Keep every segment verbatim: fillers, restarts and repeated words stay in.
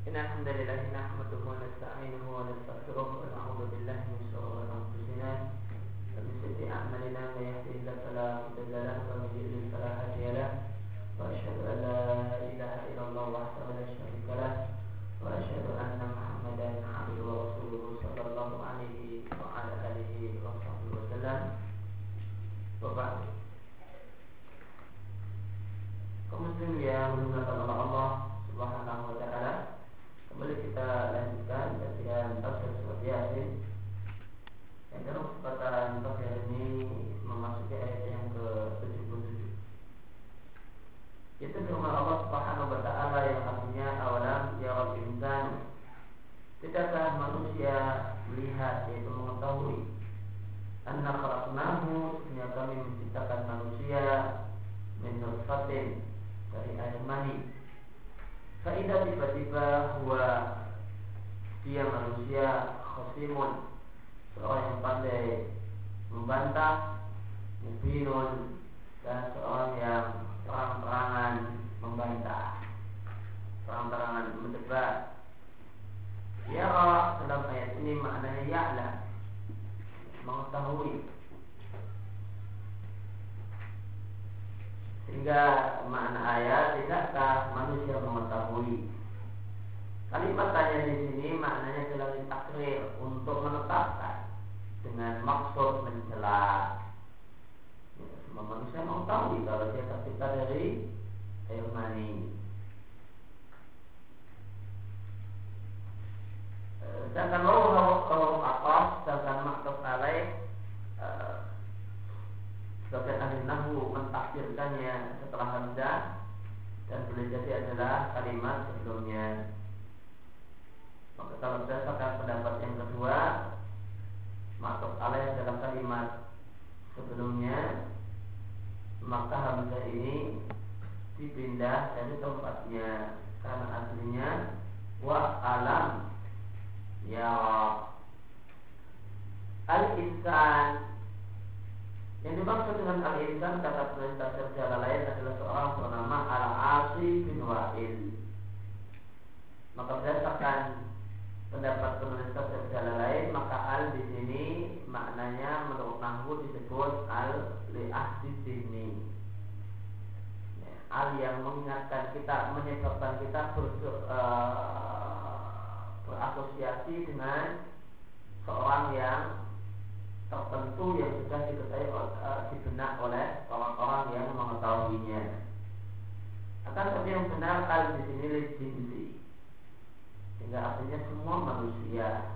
إن الحمد لله نحمده ونستعينه ونستغفره ونعوذ بالله من شرور أنفسنا ومن سيئات أعمالنا من يهده الله فلا مضل له ومن يضلل فلا هادي له وأشهد أن لا إله إلا الله وحده لا شريك له وأشهد أن محمدا عبده ورسوله صلى الله عليه وعلى آله وصحبه وسلم وبعد. Kaum muslim yang dimuliakan oleh Allah Subhanahu wa taala, kembali kita lanjutkan kajian tafsir surat Yasin. Yang dalam kesempatan pagi hari ini memasuki ayat yang ke tujuh puluh tujuh. Itu firman Allah Subhanahu wa taala yang artinya awalam yarul insan. Tidakkah manusia melihat, yaitu mengetahui, anna khalaqnahu, sesungguhnya kami menciptakan manusia min nutfatin, dari air mani. Faidah tiba-tiba huwa, dia manusia, khosimun, seorang yang pandai membantah, mubinun, dan seorang yang terang-terangan membantah, terang-terangan mendebat. Yara dalam ayat ini maknanya ya'lam, mengetahui. Sehingga makna ayat, tidakkah manusia mengetahui. Kalimat tanya di sini maknanya adalah takrir, untuk menetapkan dengan maksud mencela. Ya, semua manusia mengetahui kalau dia tercipta dari air mani. Sedangkan wawah atas, sedangkan maksud alaih, sebagian ahli nahwu mentakdirkannya setelah hamzah, dan boleh jadi adalah kalimat sebelumnya. Maka kalau berdasarkan pendapat yang kedua, maksud alaih dalam kalimat sebelumnya, maka hamzah ini dipindah dari tempatnya, karena aslinya wa alam ya al-insan. Yang dimaksud dengan al-insan, kata penulis tafsir Jalalain, adalah seorang bernama Al-Asi bin Wa'il. Maka berdasarkan pendapat penulis tafsir Jalalain, maka al di sini maknanya menurut nahwu disebut al li'ahdi sini. Ya, al yang mengingatkan kita, menyebabkan kita ber, uh, berasosiasi dengan seorang yang tertentu yang sudah diketahui uh, di benak oleh orang-orang yang mengetahuinya. Akan tapi yang benar al di sini jinsi, sehingga artinya semua manusia.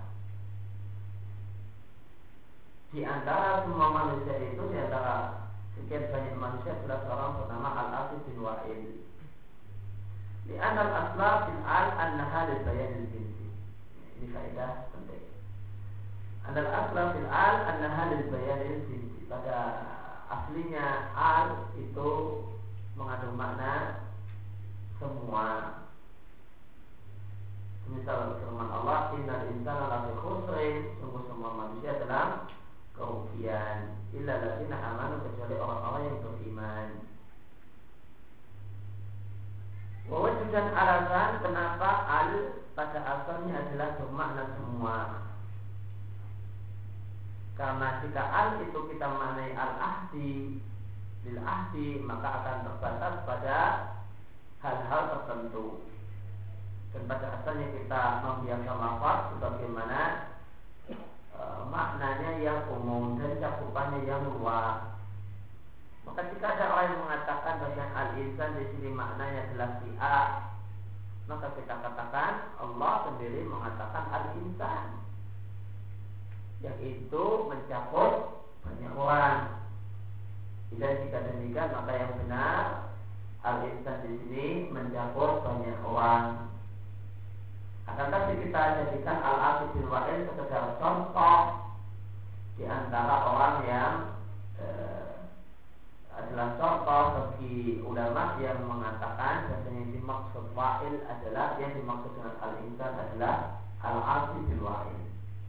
Di antara semua manusia itu, di antara sekian banyak manusia, adalah seorang bernama Al-Asi bin Wa'il. Di antara asla bin al annaha lil bayan jinsi. Ini faedah penting. Andal asla fil al annaha lil bayanil jinsi. Pada aslinya al itu mengandung makna semua. Misal firman Allah, innal insana lafi khusrin, sungguh semua manusia dalam kerugian, illa alladziina amanu, kecuali orang-orang yang beriman. Wa wujudan alasan kenapa al pada asalnya adalah bermakna semua. Karena jika al itu kita maknai al-ahdi bil ahdi, maka akan terbatas pada hal-hal tertentu. Dan pada asalnya kita membiarkan lafaz sebagaimana e, maknanya yang umum dan cakupannya yang luas. Maka jika ada orang yang mengatakan bahwa al-insan di sini maknanya adalah si A, maka kita katakan Allah sendiri mengatakan al-insan, yang itu mencakup banyak orang. Dan jika demikian, maka yang benar al-insan di sini mencakup banyak orang. Akan tapi kita jadikan Al-Asi bin Wa'il sekedar contoh di antara orang yang eh, adalah contoh bagi ulama yang mengatakan bahwa yang dimaksud Wa'il adalah, yang dimaksud dengan al-insan adalah Al-Asi bin Wa'il.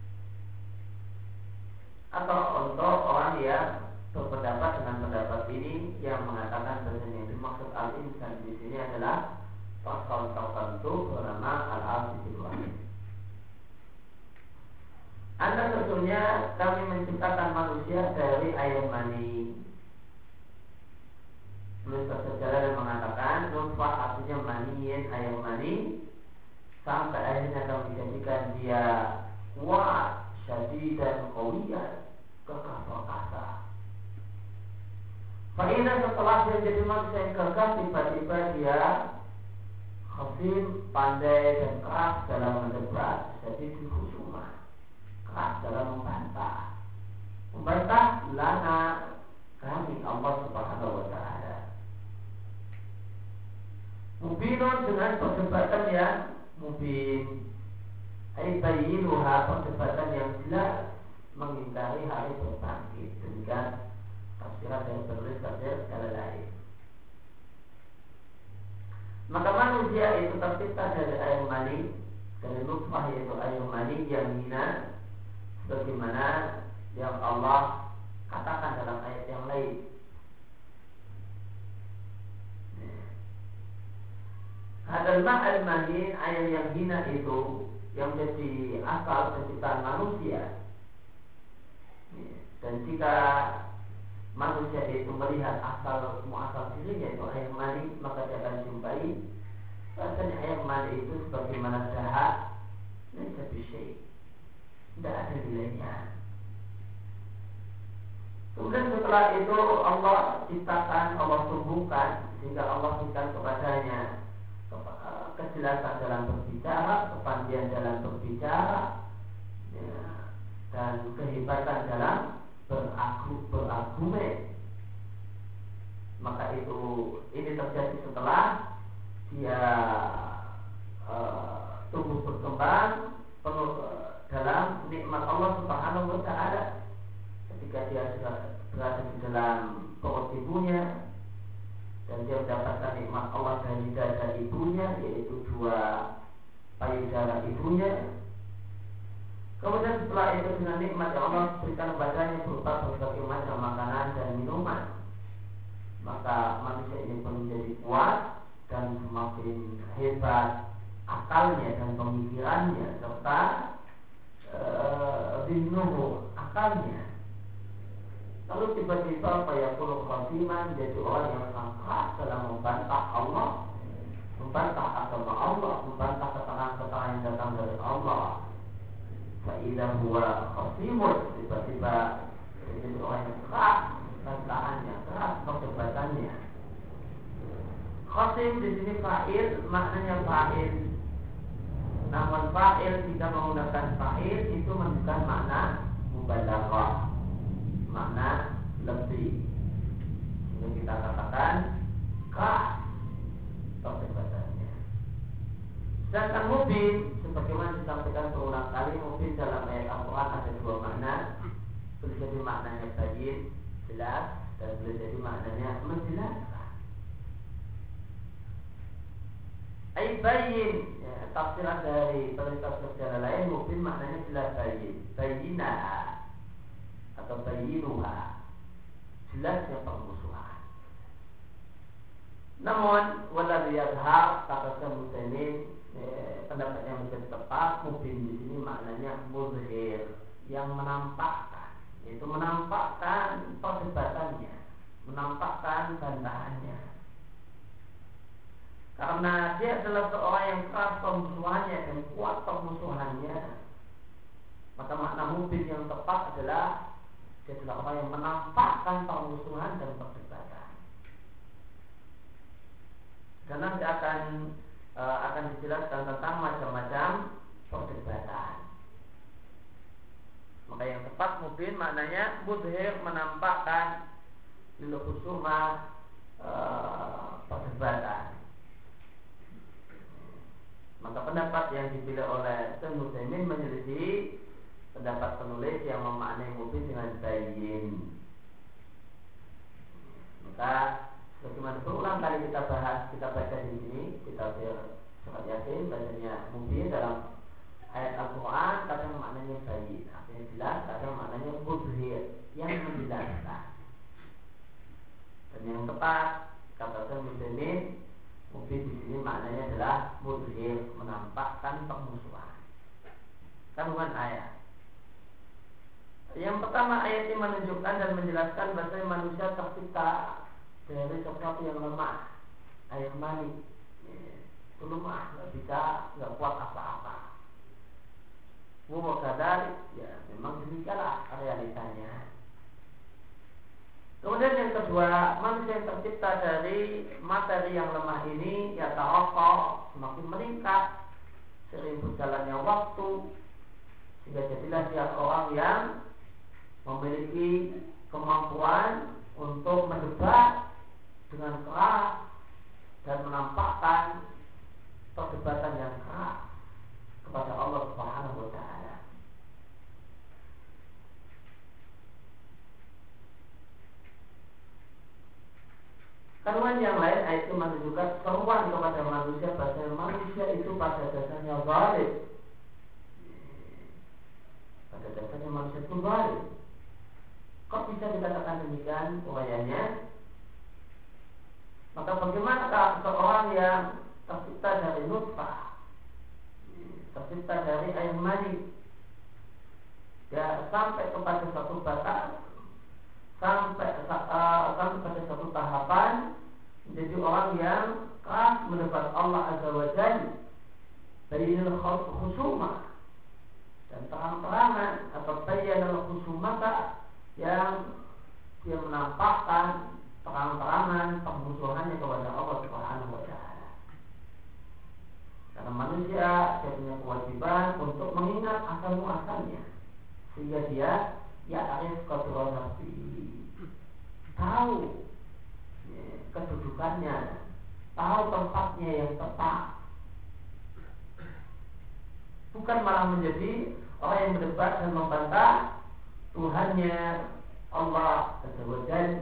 Atau untuk orang yang berpendapat dengan pendapat ini, yang mengatakan bahwa yang dimaksud al-insan di sini adalah fasal tertentu bernama al-asifil wahid. Anda sesungguhnya kami menciptakan manusia dari air mani. Tulis sejarah dan mengatakan nutfah artinya maniin, air mani, sampai akhirnya kami jadikan dia kuat, syadid dan qawiyyan, kekeh perkasa. Faidah setelah dia jadi manusia yang gagah, tiba-tiba dia khasim, pandai dan keras dalam mendebat, jadi dihusumah, keras dalam membantah. Membantah lana kami Allah Subhanahu wa ta'ala. Mubinun dengan perdebatan yang mubin, aybayinuha, perdebatan yang jelas mengingkari hari berbangkit. Demikian tafsiran yang bertulis tafsir Jalalain. Maka manusia itu tercipta dari air mani, dari nutfah yaitu air mani yang hina, sebagaimana yang Allah katakan dalam ayat yang lain. Hadal ma'al mahin, air yang hina itu yang menjadi asal penciptaan manusia. Dan jika manusia itu melihat asal muasal dirinya itu air mani, maka dia akan jumpai bahasanya air mani itu sebagaimana jahat, laisa bisyai, tidak ada nilainya. Kemudian setelah itu Allah ciptakan, Allah tumbuhkan sehingga Allah berikan kepadanya kejelasan dalam berbicara, kepandaian dalam berbicara, ya, dan kehebatan dalam beragu, berargumen. Maka itu ini terjadi setelah dia uh, tumbuh berkembang penuh uh, dalam nikmat Allah Subhanahu wa ta'ala. Ketika dia sudah berada di dalam perut ibunya dan dia mendapatkan nikmat Allah dari dada ibunya, yaitu dua payudara ibunya. Kemudian setelah itu dengan nikmat yang Allah berikan kepadanya berupa berbagai macam makanan dan minuman, maka manusia ini pun menjadi kuat dan semakin hebat akalnya dan pemikirannya serta rinduhu, akalnya. Lalu tiba-tiba fayaqulu khatiman, menjadi orang yang sangat dalam membantah Allah, membantah agama Allah, membantah keterangan-keterangan yang datang dari Allah. Fa'idha huwa khatimun, tiba-tiba menjadi orang yang keras bantahannya, keras perdebatannya. Khatim di sini fa'il, maknanya fa'il. Namun fa'il jika menggunakan fa'il itu menunjukkan makna mubalaghah, makna lebih. Ini kita katakan keras perdebatannya. Sedangkan mubin, sebagaimana disampaikan berulang kali, mubin dalam ayat Al-Quran ada dua makna. Boleh jadi maknanya bayin, jelas, dan boleh jadi maknanya menjelaskan. Ay bayin, ya, tafsiran dari tafsir secara lain, mubin maknanya jelas bayin, bayinah atau bayinuha, jelasnya permusuhan. Namun waladhi yadhar, kata Syekh Muslimin, eh, pendapat yang lebih tepat, mubin di sini maknanya muzhir, yang menampakkan, yaitu menampakkan perdebatannya, menampakkan bantahannya. Karena dia adalah seorang yang keras permusuhannya dan kuat permusuhannya, maka makna mubin yang tepat adalah dia adalah orang yang menampakkan permusuhan dan perdebatan. Dan nanti akan e, akan dijelaskan tentang macam-macam perdebatan. Maka yang tepat mubin maknanya mudhir, menampakkan, lil khusumah, e, perdebatan. Maka pendapat yang dipilih oleh Syekh Muslimin menyelisih pendapat penulis yang memaknai mubin dengan bayin. Maka sebagaimana berulang kali kita bahas, kita baca di sini, kita baca surat Yasin, bacanya mubin dalam ayat Al-Quran, kadang maknanya bayin, artinya jelas, kadang maknanya mudhir, yang menjelaskan. Dan yang tepat, kata Syekh Muslimin, Mubin di sini maknanya adalah mudhir, menampakkan permusuhan. Kandungan ayat. Yang pertama, ayat ini menunjukkan dan menjelaskan bahwa manusia tercipta dari sesuatu yang lemah, air mani. Itu lemah, nggak bisa, nggak kuat apa-apa. Mubakadar, ya memang demikianlah realitanya. Kemudian yang kedua, manusia yang tercipta dari materi yang lemah ini ya ta'aqqal, semakin meningkat seiring berjalannya waktu, sehingga jadilah dia orang yang memiliki kemampuan untuk mendebat dengan keras dan menampakkan perdebatan yang keras kepada Allah Subhanahu wa taala. Kandungan yang lain, ayat itu menunjukkan seruan kepada manusia bahwa manusia itu pada dasarnya zalim. Pada dasarnya manusia itu zalim. Kok bisa dikatakan demikian uraiannya? Maka bagaimana kalau seorang yang tercipta dari nutfah, tercipta dari air mani, ya sampai kepada satu batas, sampai uh, sampai pada satu tahapan menjadi orang yang keras mendebat Allah Azza wa Jalla bainal khusumah, dan terang-terangan atau bayanal khusumata yang dia menampakkan terang-terangan permusuhannya kepada Allah Subhanahu wa taala. Karena manusia dia punya kewajiban untuk mengingat asal muasalnya, sehingga dia ya'rif qadra nafsihi, tahu ya, kedudukannya, tahu tempatnya yang tepat, bukan malah menjadi orang yang berdebat dan membantah Tuhannya Allah Azza wa Jalla.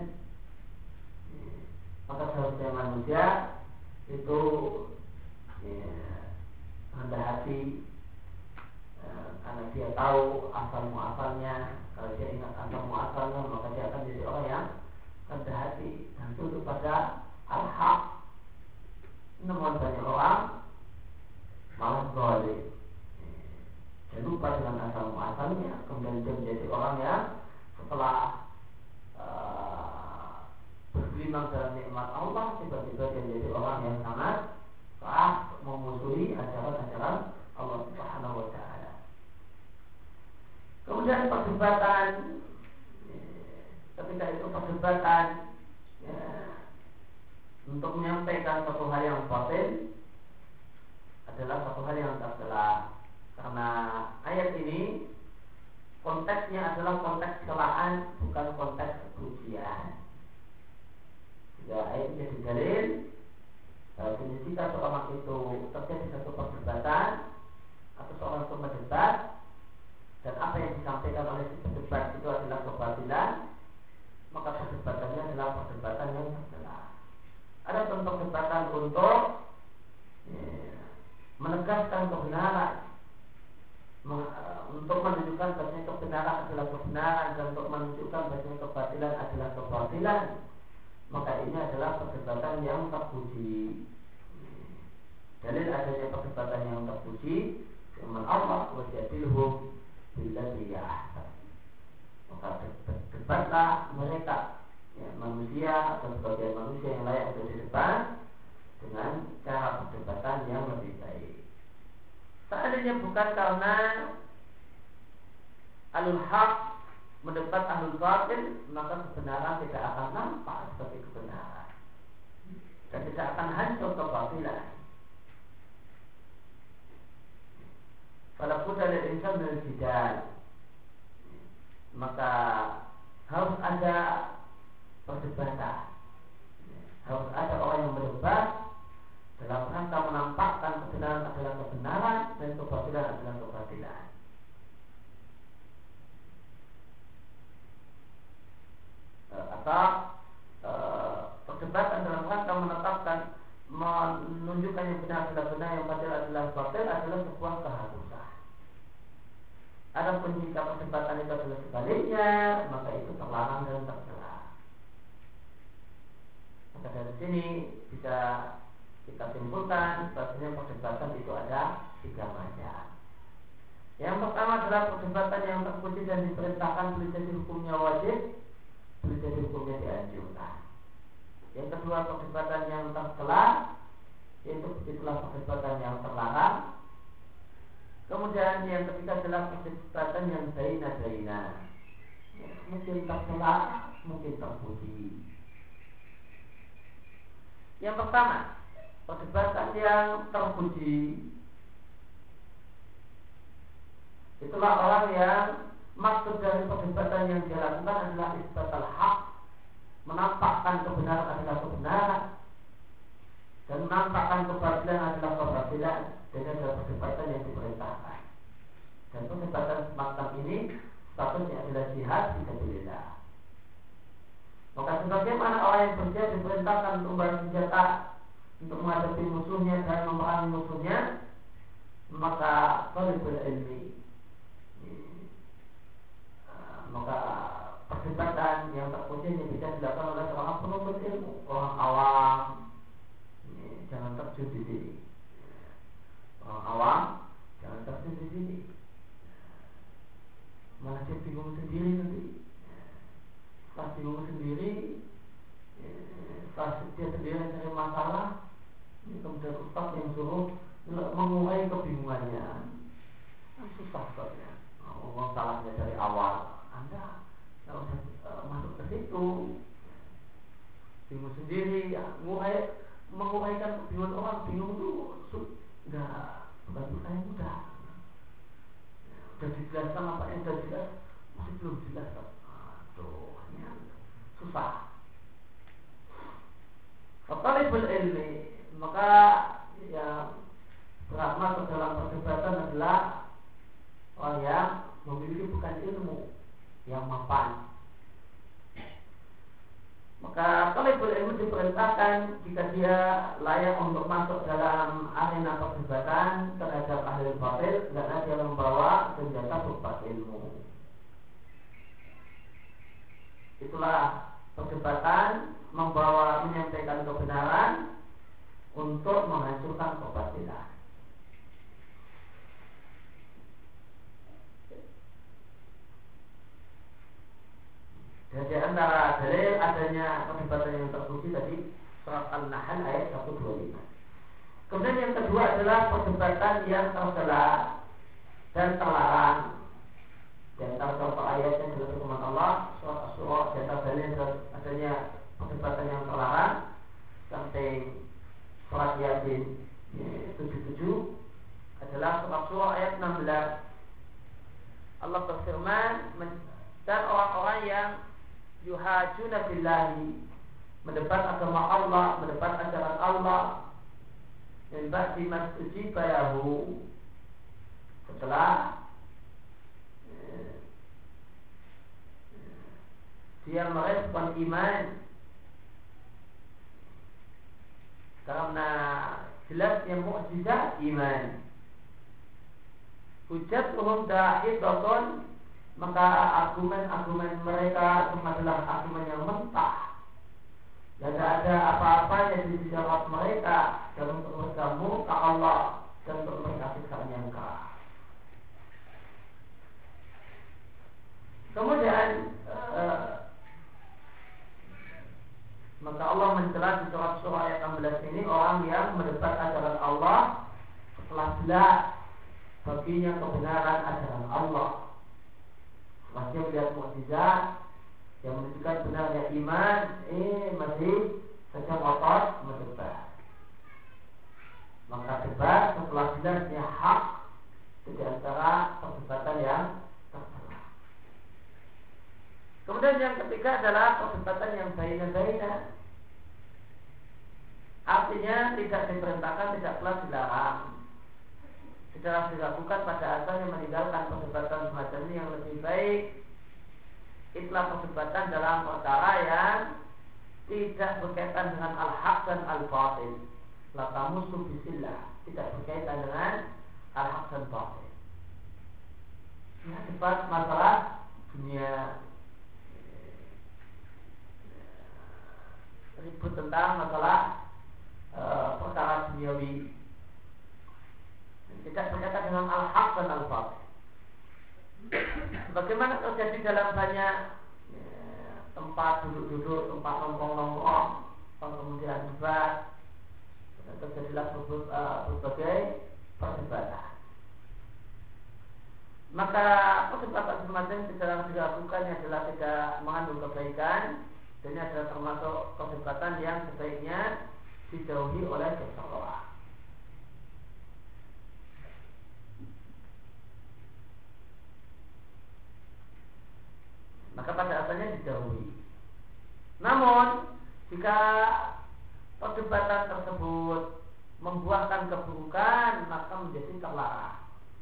Maka seharusnya manusia itu ya, rendah hati ya, karena dia tahu asal muasalnya. Kalau dia ingat asal muasalnya, maka dia akan jadi orang yang rendah hati dan tunduk pada al-haq. Namun banyak orang malah zalim, dia lupa dengan asal muasalnya, kemudian dia menjadi orang yang setelah uh, bergelimang dalam nikmat Allah, tiba-tiba dia menjadi orang yang sangat keras memusuhi ajaran-ajaran Allah Subhanahu wa taala. Kemudian perdebatan, ketika itu perdebatan ya, untuk menyampaikan satu hal yang batil adalah satu hal yang tercela, karena ayat ini konteksnya adalah konteks celaan, bukan konteks pujian. Jika ayat ini jadi dalil bahwa jika seorang itu terjadi satu perdebatan atau seorang itu mendebat dan apa yang disampaikan oleh si pendebat itu adalah kebatilan, maka perdebatannya adalah perdebatan yang tercela. Ada perdebatan untuk ya, menegaskan kebenaran, untuk menunjukkan bahwa kebenaran adalah kebenaran dan untuk menunjukkan bahwa kebatilan adalah kebatilan, maka ini adalah perdebatan yang terpuji. Dalil adanya perdebatan yang terpuji firman Allah, wajadilhum billati hiya ahsan. Maka debatlah mereka ya, manusia atau sebagian manusia yang layak untuk didebat dengan cara perdebatan yang lebih baik. Seandainya bukan karena alul haq mendebat ahlul batil, maka kebenaran tidak akan nampak seperti kebenaran dan tidak akan hancur kebatilan. Walaupun dari insan dan jidal, maka harus ada perdebatan, harus ada orang yang berdebat dalam rangka menampakkan kebenaran adalah kebenaran dan kebatilan adalah kebatilan. Atau e, perdebatan dalam rangka menetapkan, menunjukkan yang benar adalah benar, yang batil adalah batil adalah sebuah keharusan. Adapun jika perdebatan itu adalah sebaliknya, maka itu terlarang dan tercela. Maka dari sini bisa kita simpulkan bahwasanya perdebatan itu ada tiga macam. Yang pertama adalah perdebatan yang terpuji dan diperintahkan, boleh jadi hukumnya wajib, boleh jadi hukumnya dianjurkan. Yang kedua perdebatan yang tercela, yaitu itulah perdebatan yang terlarang. Kemudian yang ketiga adalah perdebatan yang baina-baina, ya, mungkin tercela, mungkin terpuji. Yang pertama, perdebatan yang terpuji, itulah orang yang maksud dari perdebatan yang dia lakukan adalah isbatul haq, menampakkan kebenaran adalah kebenaran dan menampakkan kebatilan adalah kebatilan. Dan adalah perdebatan yang diperintahkan. Dan perdebatan semacam ini statusnya adalah jihad fisabilillah. Maka sebagaimana orang yang berjihad diperintahkan untuk membawa senjata untuk menghadapi musuhnya dan memerangi musuhnya, maka talibul ilmi, maka perdebatan yang terpuji ini bisa dilakukan oleh seorang penuntut ilmu, orang awam. Ini, jangan terjun di sini. Orang awam jangan terjun di sini. Malah dia bingung sendiri nanti. Setelah bingung sendiri, setelah dia sendiri cari masalah, kemudian ustaz yang suruh mengurai kebingungannya. Susah soalnya. Allah salahnya dari awal. Anda kalau uh, masuk ke situ, bingung sendiri, ya, mengurai, menguraikan kebingungan orang, bingung itu enggak, bukan perkara yang mudah. Sudah dijelaskan apa yang sudah jelas, masih belum jelas. Aduh, ini susah. Talibul ilmi, maka yang berat masuk dalam perdebatan adalah orang yang memiliki bukan ilmu yang mapan. Maka talibul ilmu diperintahkan jika dia layak untuk masuk dalam arena perdebatan terhadap ahli batil, karena dia membawa senjata berupa ilmu. Itulah perdebatan membawa menyampaikan kebenaran untuk menghancurkan kebatilan. Dan di antara dalil adanya perdebatan yang terpuji tadi surat An-Nahl ayat seratus dua puluh lima. Kemudian yang kedua adalah perdebatan yang tercela dan terlarang. Dan antara contoh ayatnya adalah firman Allah surat Asy-Syura. Di antara dalil adanya perdebatan yang terlarang samping surat Yasin tujuh puluh tujuh adalah surat Asy-Syura ayat enam belas. Allah berfirman, dan orang-orang yang yuhajuna billahi, mendebat agama Allah, mendebat ajaran Allah, min ba'di mastujiba lahu, setelah eh, dia merespon iman karena jelasnya mukjizat iman. Hujjatuhum da'idatun, maka argumen-argumen mereka adalah argumen yang mentah. Tidak ada apa-apa yang dijawab mereka dan untuk mereka murka Allah dan untuk mereka siksa yang keras. Kemudian eh, maka Allah mencela di surat Surah ayat enam belas ini orang yang mendebat ajaran Allah setelah jelas baginya kebenaran ajaran Allah. Masih melihat mukjizat yang menunjukkan benarnya iman, eh masih saja ngotot mendebat. Maka debat setelah jelasnya hak di antara perdebatan yang tercela. Kemudian yang ketiga adalah perdebatan yang baina-baina. Artinya tidak diperintahkan, tidak pula dilarang. Tidaklah dilakukan pada asalnya meninggalkan perdebatan semacam ini. Yang lebih baik itulah perdebatan dalam perkara yang tidak berkaitan dengan al-haq dan al-batil. La tamusu bisillah, tidak berkaitan dengan al-haq dan batil. Ya, debat masalah dunia, ribut tentang masalah e, perkara duniawi, tidak berkaitan dengan al-haq dan al-batil. Bagaimana terjadi dalam banyak ya, tempat duduk-duduk, tempat nongkrong-nongkrong, kemudian debat, terjadilah berbagai perdebatan. Maka perdebatan semacam tidak dilakukan adalah tidak mengandung kebaikan, dan ini adalah termasuk perdebatan yang sebaiknya dijauhi oleh seseorang. Maka pada asalnya dijauhi. Namun jika perdebatan tersebut membuahkan keburukan, maka menjadi terlarang.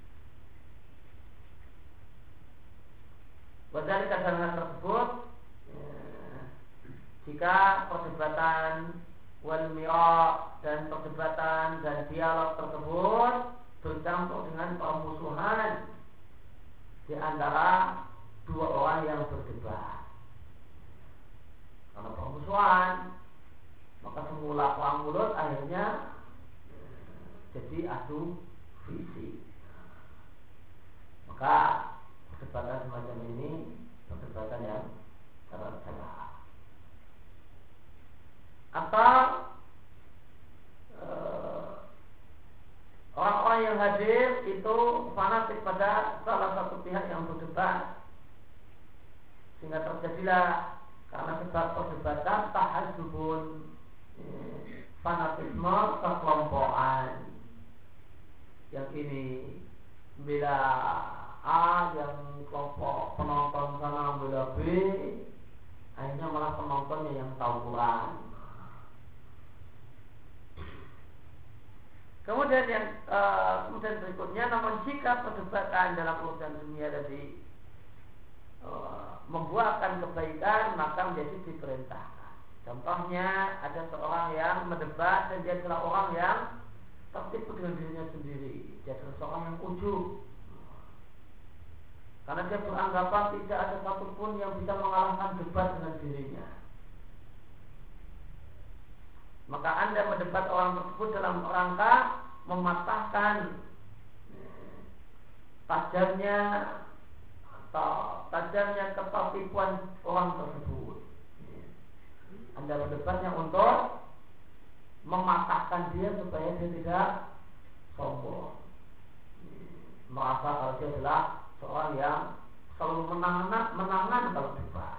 Wadali kadang tersebut ya, jika perdebatan wal mira' dan perdebatan dan dialog tersebut bercampur dengan permusuhan di antara dua orang yang berdebat. Karena permusuhan, maka semula perang mulut akhirnya jadi adu fisik. Maka perdebatan semacam ini perdebatan yang tercela. Atau eh, orang-orang yang hadir itu fanatik pada salah satu pihak yang berdebat, sehingga terjadilah karena sebab perdebatan tahadzubun, eh, fanatisme kekelompokan. Yang ini bila A, yang kelompok penonton sana bela B, akhirnya malah penontonnya yang tawuran. Kemudian yang uh, kemudian berikutnya, namun jika perdebatan dalam urusan dunia tadi uh, membuahkan kebaikan, maka menjadi diperintahkan. Contohnya ada seorang yang mendebat dan dia adalah orang yang tertipu dengan dirinya sendiri. Dia adalah seorang yang ujub, karena dia beranggapan tidak ada satupun yang bisa mengalahkan debat dengan dirinya. Maka Anda mendebat orang tersebut dalam rangka mematahkan tajamnya atau tajamnya ketipuan orang tersebut. Anda mendebatnya untuk mematahkan dia supaya dia tidak sombong, merasa kalau dia adalah seorang yang selalu menangan, menangan kalau debat.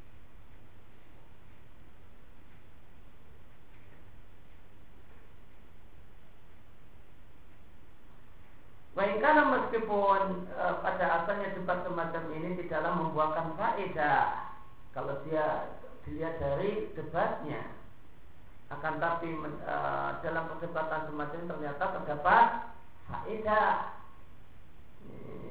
Baiklah, meskipun e, pada asalnya debat semacam ini tidaklah membuahkan faedah kalau dia dilihat dari debatnya, akan tapi e, dalam perdebatan semacam ini ternyata terdapat faedah, e,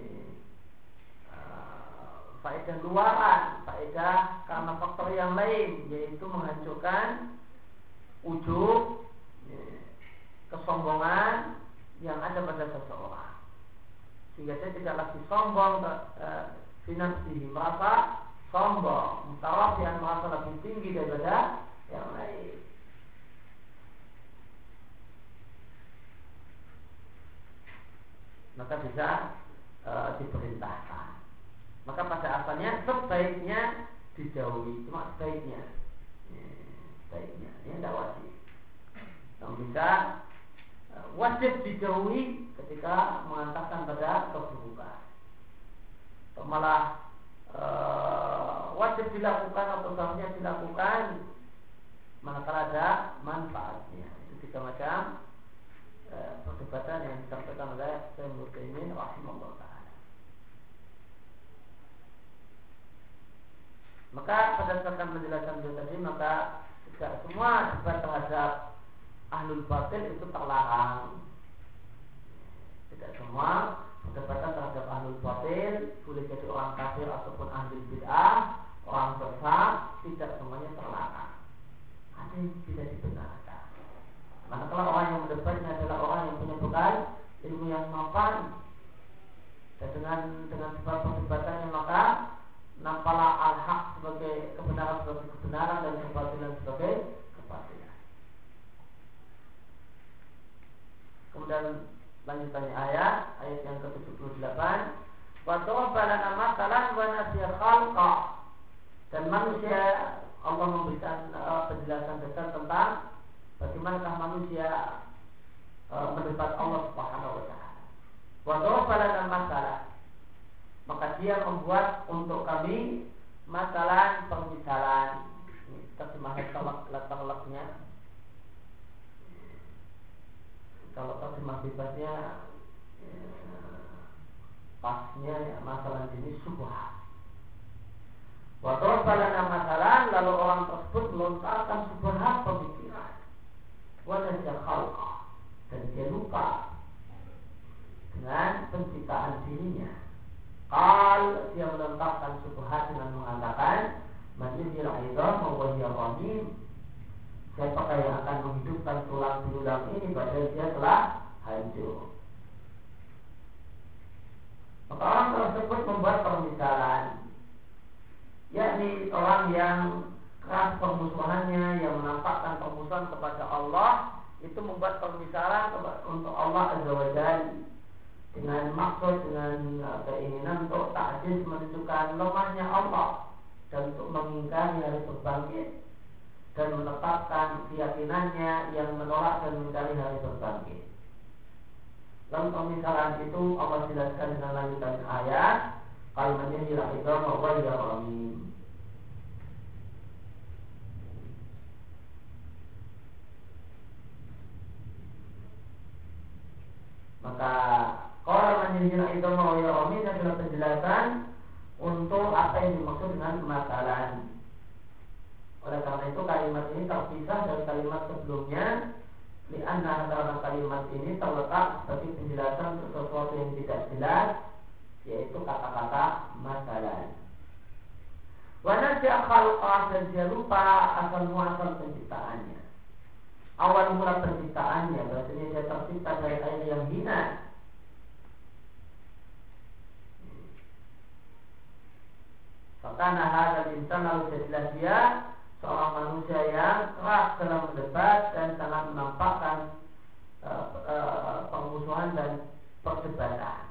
faedah luaran, faedah karena faktor yang lain, yaitu menghancurkan ujub, e, kesombongan yang ada pada seseorang, sehingga dia tidak lagi sombong finansihi, merasa sombong, mutawafian, merasa lebih tinggi daripada yang lain. Maka bisa e, diperintahkan. Maka pada asalnya sebaiknya dijauhi, cuma sebaiknya, e, sebaiknya, ya tidak wajib. Namun bisa e, wajib dijauhi ketika mengantarkan pada keburukan. Atau malah e, wajib dilakukan atau seharusnya dilakukan manakala ada manfaatnya. Itu tiga macam e, perdebatan yang disampaikan oleh Syekh Muhammad rahimahullah ta'ala. Maka berdasarkan penjelasan beliau tadi, maka tidak semua debat terhadap ahlul batil itu terlarang. Tidak semua perdebatan terhadap ahlul batil, boleh jadi orang kafir ataupun ahli bid'ah, orang sesat, tidak semuanya terlarang. Ada yang tidak dibenarkan. Karena kalau orang yang mendebatnya adalah orang yang punya bekal ilmu yang mapan, dan dengan dengan sebab perdebatannya maka nampaklah al-haq sebagai kebenaran sebagai kebenaran dan kebatilan sebagai kebatilan. Kemudian lanjutannya ayat ayat yang ke tujuh puluh delapan, wa daraba lana mathalan wa nasiya khalqa. Dan manusia, Allah memberikan uh, penjelasan besar tentang bagaimanakah manusia uh, mendebat Allah Subhanahu wa taala. Wa daraba lana mathalan, maka dia membuat untuk kami masalah permisalan. Terjemahan telak-telaknya. Kalau terjemah bebasnya ya, pasnya ya, masalah ini subhat. Waktu pada masalah lalu orang tersebut melontarkan subhat pemikiran. Wajah khalqa, dan dia lupa dengan penciptaan dirinya. Kal dia melontarkan subhat dengan mengatakan, "Manjil aidam wa hiya ramim." Siapakah yang akan menghidupkan tulang belulang ini padahal dia telah hancur? Maka orang tersebut membuat permisalan, yakni orang yang keras permusuhannya, yang menampakkan permusuhan kepada Allah, itu membuat permisalan untuk Allah Azza wa Jalla dengan maksud, dengan keinginan untuk ta'jiz, menunjukkan lemahnya Allah dan untuk mengingkari hari berbangkit dan menetapkan keyakinannya yang menolak dan mengingkari hari berbangkit. Dalam pemisalan itu Allah jelaskan dengan lanjutan ayat, kalimatnya hilahidam wa yarhamim. Maka kalau menjadi itu mau yarhamim adalah penjelasan untuk apa yang dimaksud dengan pemisalan. Oleh karena itu kalimat ini terpisah dari kalimat sebelumnya, lianna karena kalimat ini terletak sebagai penjelasan untuk sesuatu yang tidak jelas, yaitu kata-kata masalah. Wa nasiya khalqah, dan dia lupa asal muasal penciptaannya. Awal mula penciptaannya, bahasanya dia tercipta dari air yang hina. Karena hal insan lalu jadilah dia seorang manusia yang keras dalam mendebat dan sangat menampakkan uh, uh, permusuhan dan perdebatan.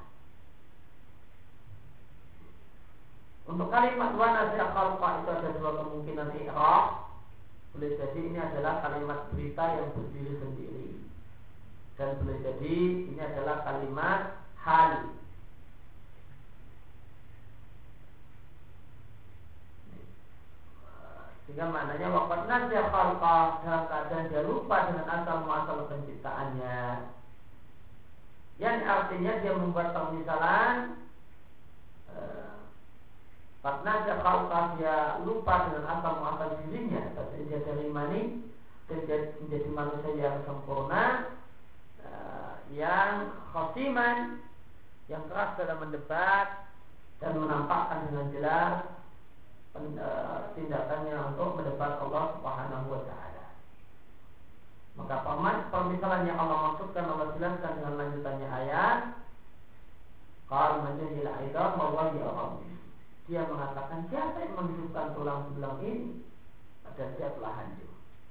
Untuk kalimat wa nasiya khalqa itu ada dua kemungkinan i'rab. Boleh jadi ini adalah kalimat berita yang berdiri sendiri, dan boleh jadi ini adalah kalimat hal. Sehingga maknanya waqad nasiya khalqa, dalam keadaan dia lupa dengan asal muasal penciptaannya. Yang artinya dia membuat permisalan qad nasiya khalqa, dia lupa dengan asal muasal dirinya, bahwa dia dari mani dan dia menjadi manusia yang sempurna, yang khasiman, yang keras dalam mendebat dan menampakkan dengan jelas tindakannya untuk mendebat Allah Subhanahu wa taala. Maka permisalan yang Allah maksudkan Allah jelaskan dengan lanjutannya ayat, qal manjil aidam wa hiya ramim. Dia mengatakan, siapa yang menghidupkan tulang belulang ini dan dia telah hancur.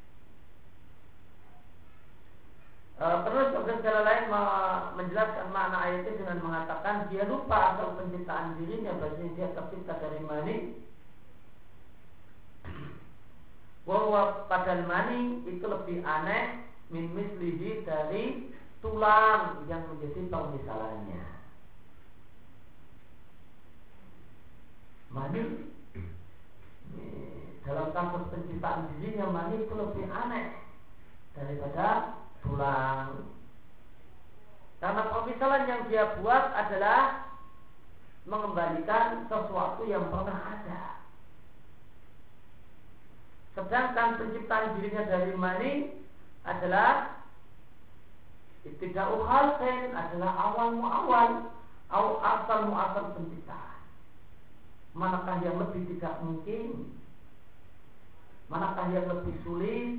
E, terus secara lain menjelaskan makna ayat itu dengan mengatakan dia lupa asal penciptaan dirinya, bahwa dia tercipta dari mani. Bahwa padahal mani itu lebih aneh min mislihi dari tulang yang menjadi permisalannya. Mani dalam kasus penciptaan dirinya, mani itu lebih aneh daripada tulang. Karena permisalan yang dia buat adalah mengembalikan sesuatu yang pernah ada. Sedangkan penciptaan dirinya dari mani adalah ibtida'u khalqin, adalah awal muawal, atau asal muasal penciptaan. Manakah yang lebih tidak mungkin? Manakah yang lebih sulit?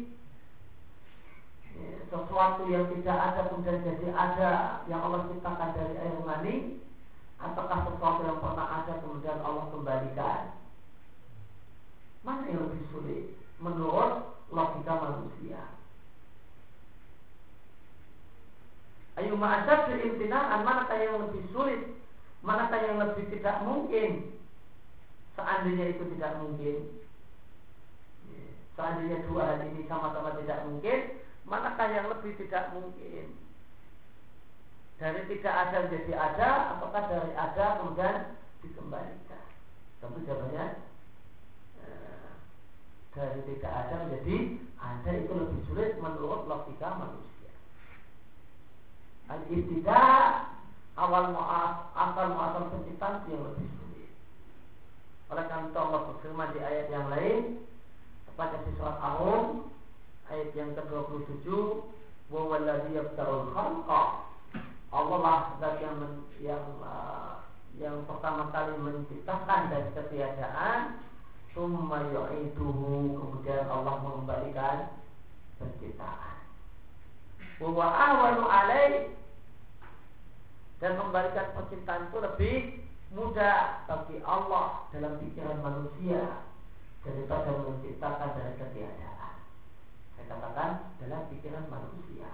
Sesuatu yang tidak ada kemudian jadi ada, yang Allah ciptakan dari air mani, ataukah sesuatu yang pernah ada kemudian Allah kembalikan? Mana yang lebih sulit menurut logika manusia? Ayu ma'asyad imtinaan, manakah yang lebih sulit, manakah yang lebih tidak mungkin. Seandainya itu tidak mungkin, seandainya dua hal ini sama-sama tidak mungkin, manakah yang lebih tidak mungkin? Dari tidak ada menjadi ada, ataukah dari ada kemudian dikembalikan? Tentu jawabannya eh, dari tidak ada menjadi ada itu lebih sulit menurut logika manusia. Al-ibtidah, awal mu'as, asal mu'asal penciptaan yang lebih sulit. Oleh karena itu Allah berfirman di ayat yang lain, tepatnya di surat Ar-Rum ayat yang ke dua puluh tujuh, wa walladzi yabtarul khalqa. Allah lah zat yang men, yang uh, yang pertama kali menciptakan dari ketiadaan, tsumma yu'iduhu, kemudian Allah mengembalikan penciptaan. Wa huwa ahwanu alaih, dan membalikan penciptaan itu lebih mudah bagi Allah dalam pikiran manusia daripada menciptakan dari ketiadaan. Saya katakan dalam pikiran manusia.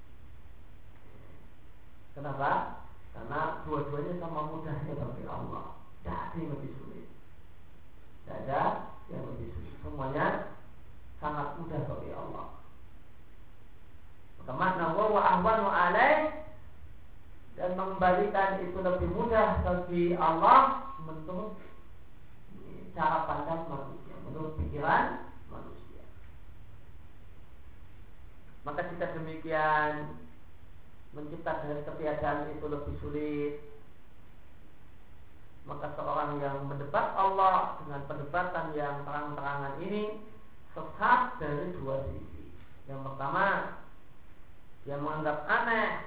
Kenapa? Karena dua-duanya sama mudahnya bagi Allah. Tidak ada yang lebih sulit. Tidak ada yang lebih sulit. Semuanya sangat mudah bagi Allah. Maka makna wa ahwanu alaih, dan mengembalikan itu lebih mudah bagi Allah menurut cara pandang manusia, menurut pikiran manusia. Maka jika demikian, mencipta dari ketiadaan itu lebih sulit, maka seorang yang mendebat Allah dengan perdebatan yang terang-terangan ini sesat dari dua sisi. Yang pertama, dia menganggap aneh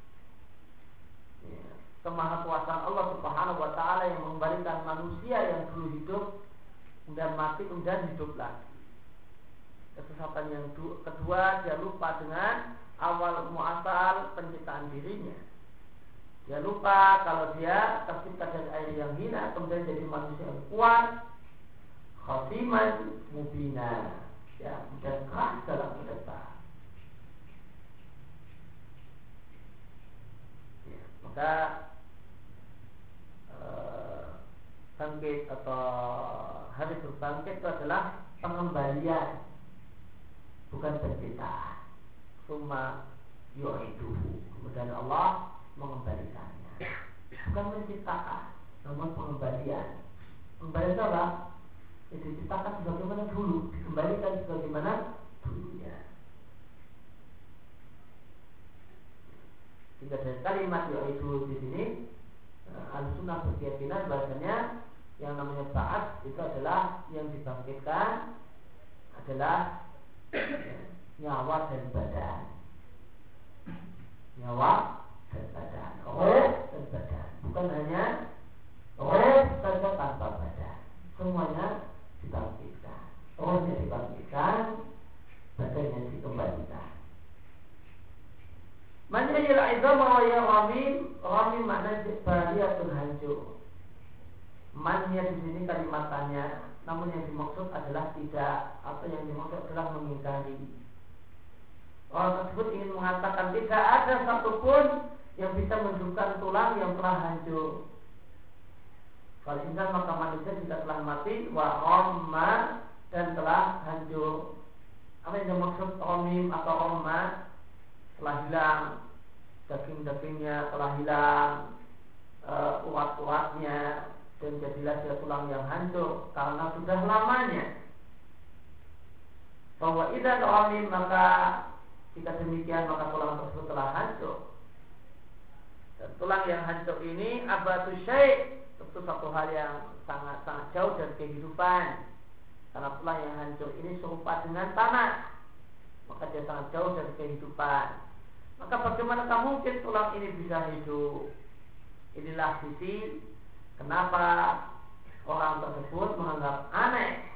kemahakuasaan Allah Subhanahu wa ta'ala yang mengembalikan manusia yang dulu hidup kemudian mati kemudian hidup lagi. Kesesatan yang kedua, dia lupa dengan awal muasal penciptaan dirinya. Dia lupa kalau dia tercipta dari air yang hina kemudian jadi manusia yang kuat, khasiman mubina, ya, dan keras dalam berdebat. Ya, maka bangkit atau hari berbangkit itu adalah pengembalian, bukan penciptaan. Summa yu'iduhu, kemudian Allah mengembalikannya, bukan menciptakan, namun pengembalian. Pengembalian apa? Ya, diciptakan sebagaimana dulu, dikembalikan sebagaimana dulunya. Jika dari kalimat yu'iduhu di sini, Al-Sunnah berkeyakinan bahasanya yang namanya ba'ats itu adalah yang dibangkitkan adalah nyawa dan badan, nyawa dan badan, roh dan badan, bukan hanya roh saja tanpa badan, semuanya dibangkitkan, rohnya dibangkitkan, badannya dikembalikan. Manjil aizama wa ya ramim, ramim maknanya baliyatun hancur. Mannya di sini kalimatannya, namun yang dimaksud adalah tidak, atau yang dimaksud adalah mengingkari. Orang tersebut ingin mengatakan tidak ada satupun yang bisa menunjukkan tulang yang telah hancur. Kalau insan maka manusia jika telah mati wa ramma, dan telah hancur. Apa yang dimaksud ramim atau ramma? Telah hilang, daging-dagingnya telah hilang, uh, urat-uratnya, dan jadilah dia tulang yang hancur karena sudah lamanya. Bahwa idza ramim, maka jika demikian maka tulang tersebut telah hancur. Dan tulang yang hancur ini abatu syai', tentu satu hal yang sangat-sangat jauh dari kehidupan. Karena tulang yang hancur ini serupa dengan tanah, maka dia sangat jauh dari kehidupan. Maka bagaimanakah mungkin tulang ini bisa hidup? Inilah sisi kenapa orang tersebut menganggap aneh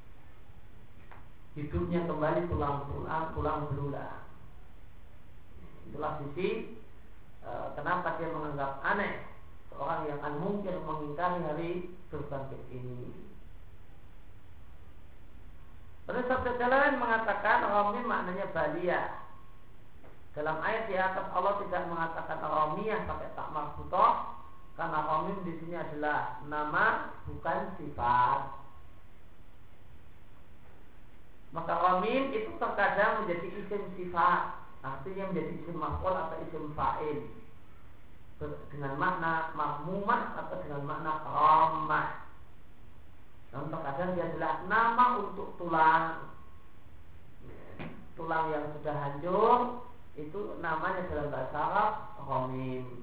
hidupnya kembali tulang-tulang, tulang belulang. Itulah sisi e, kenapa dia menganggap aneh seorang yang akan mungkin mengingkari hari berbangkit ini. Pada sabda jalan mengatakan ramim maknanya balia, Dalam ayat di atas Allah tidak mengatakan ramiyah pakai tak marbutah, karena ramim di sini adalah nama bukan sifat. Maka ramim itu terkadang menjadi isim sifat, artinya menjadi isim maf'ul atau isim fa'il dengan makna mahmumah atau dengan makna ramah. Dan terkadang dia adalah nama untuk tulang, tulang yang sudah hancur. Itu namanya dalam bahasa Arab ramim.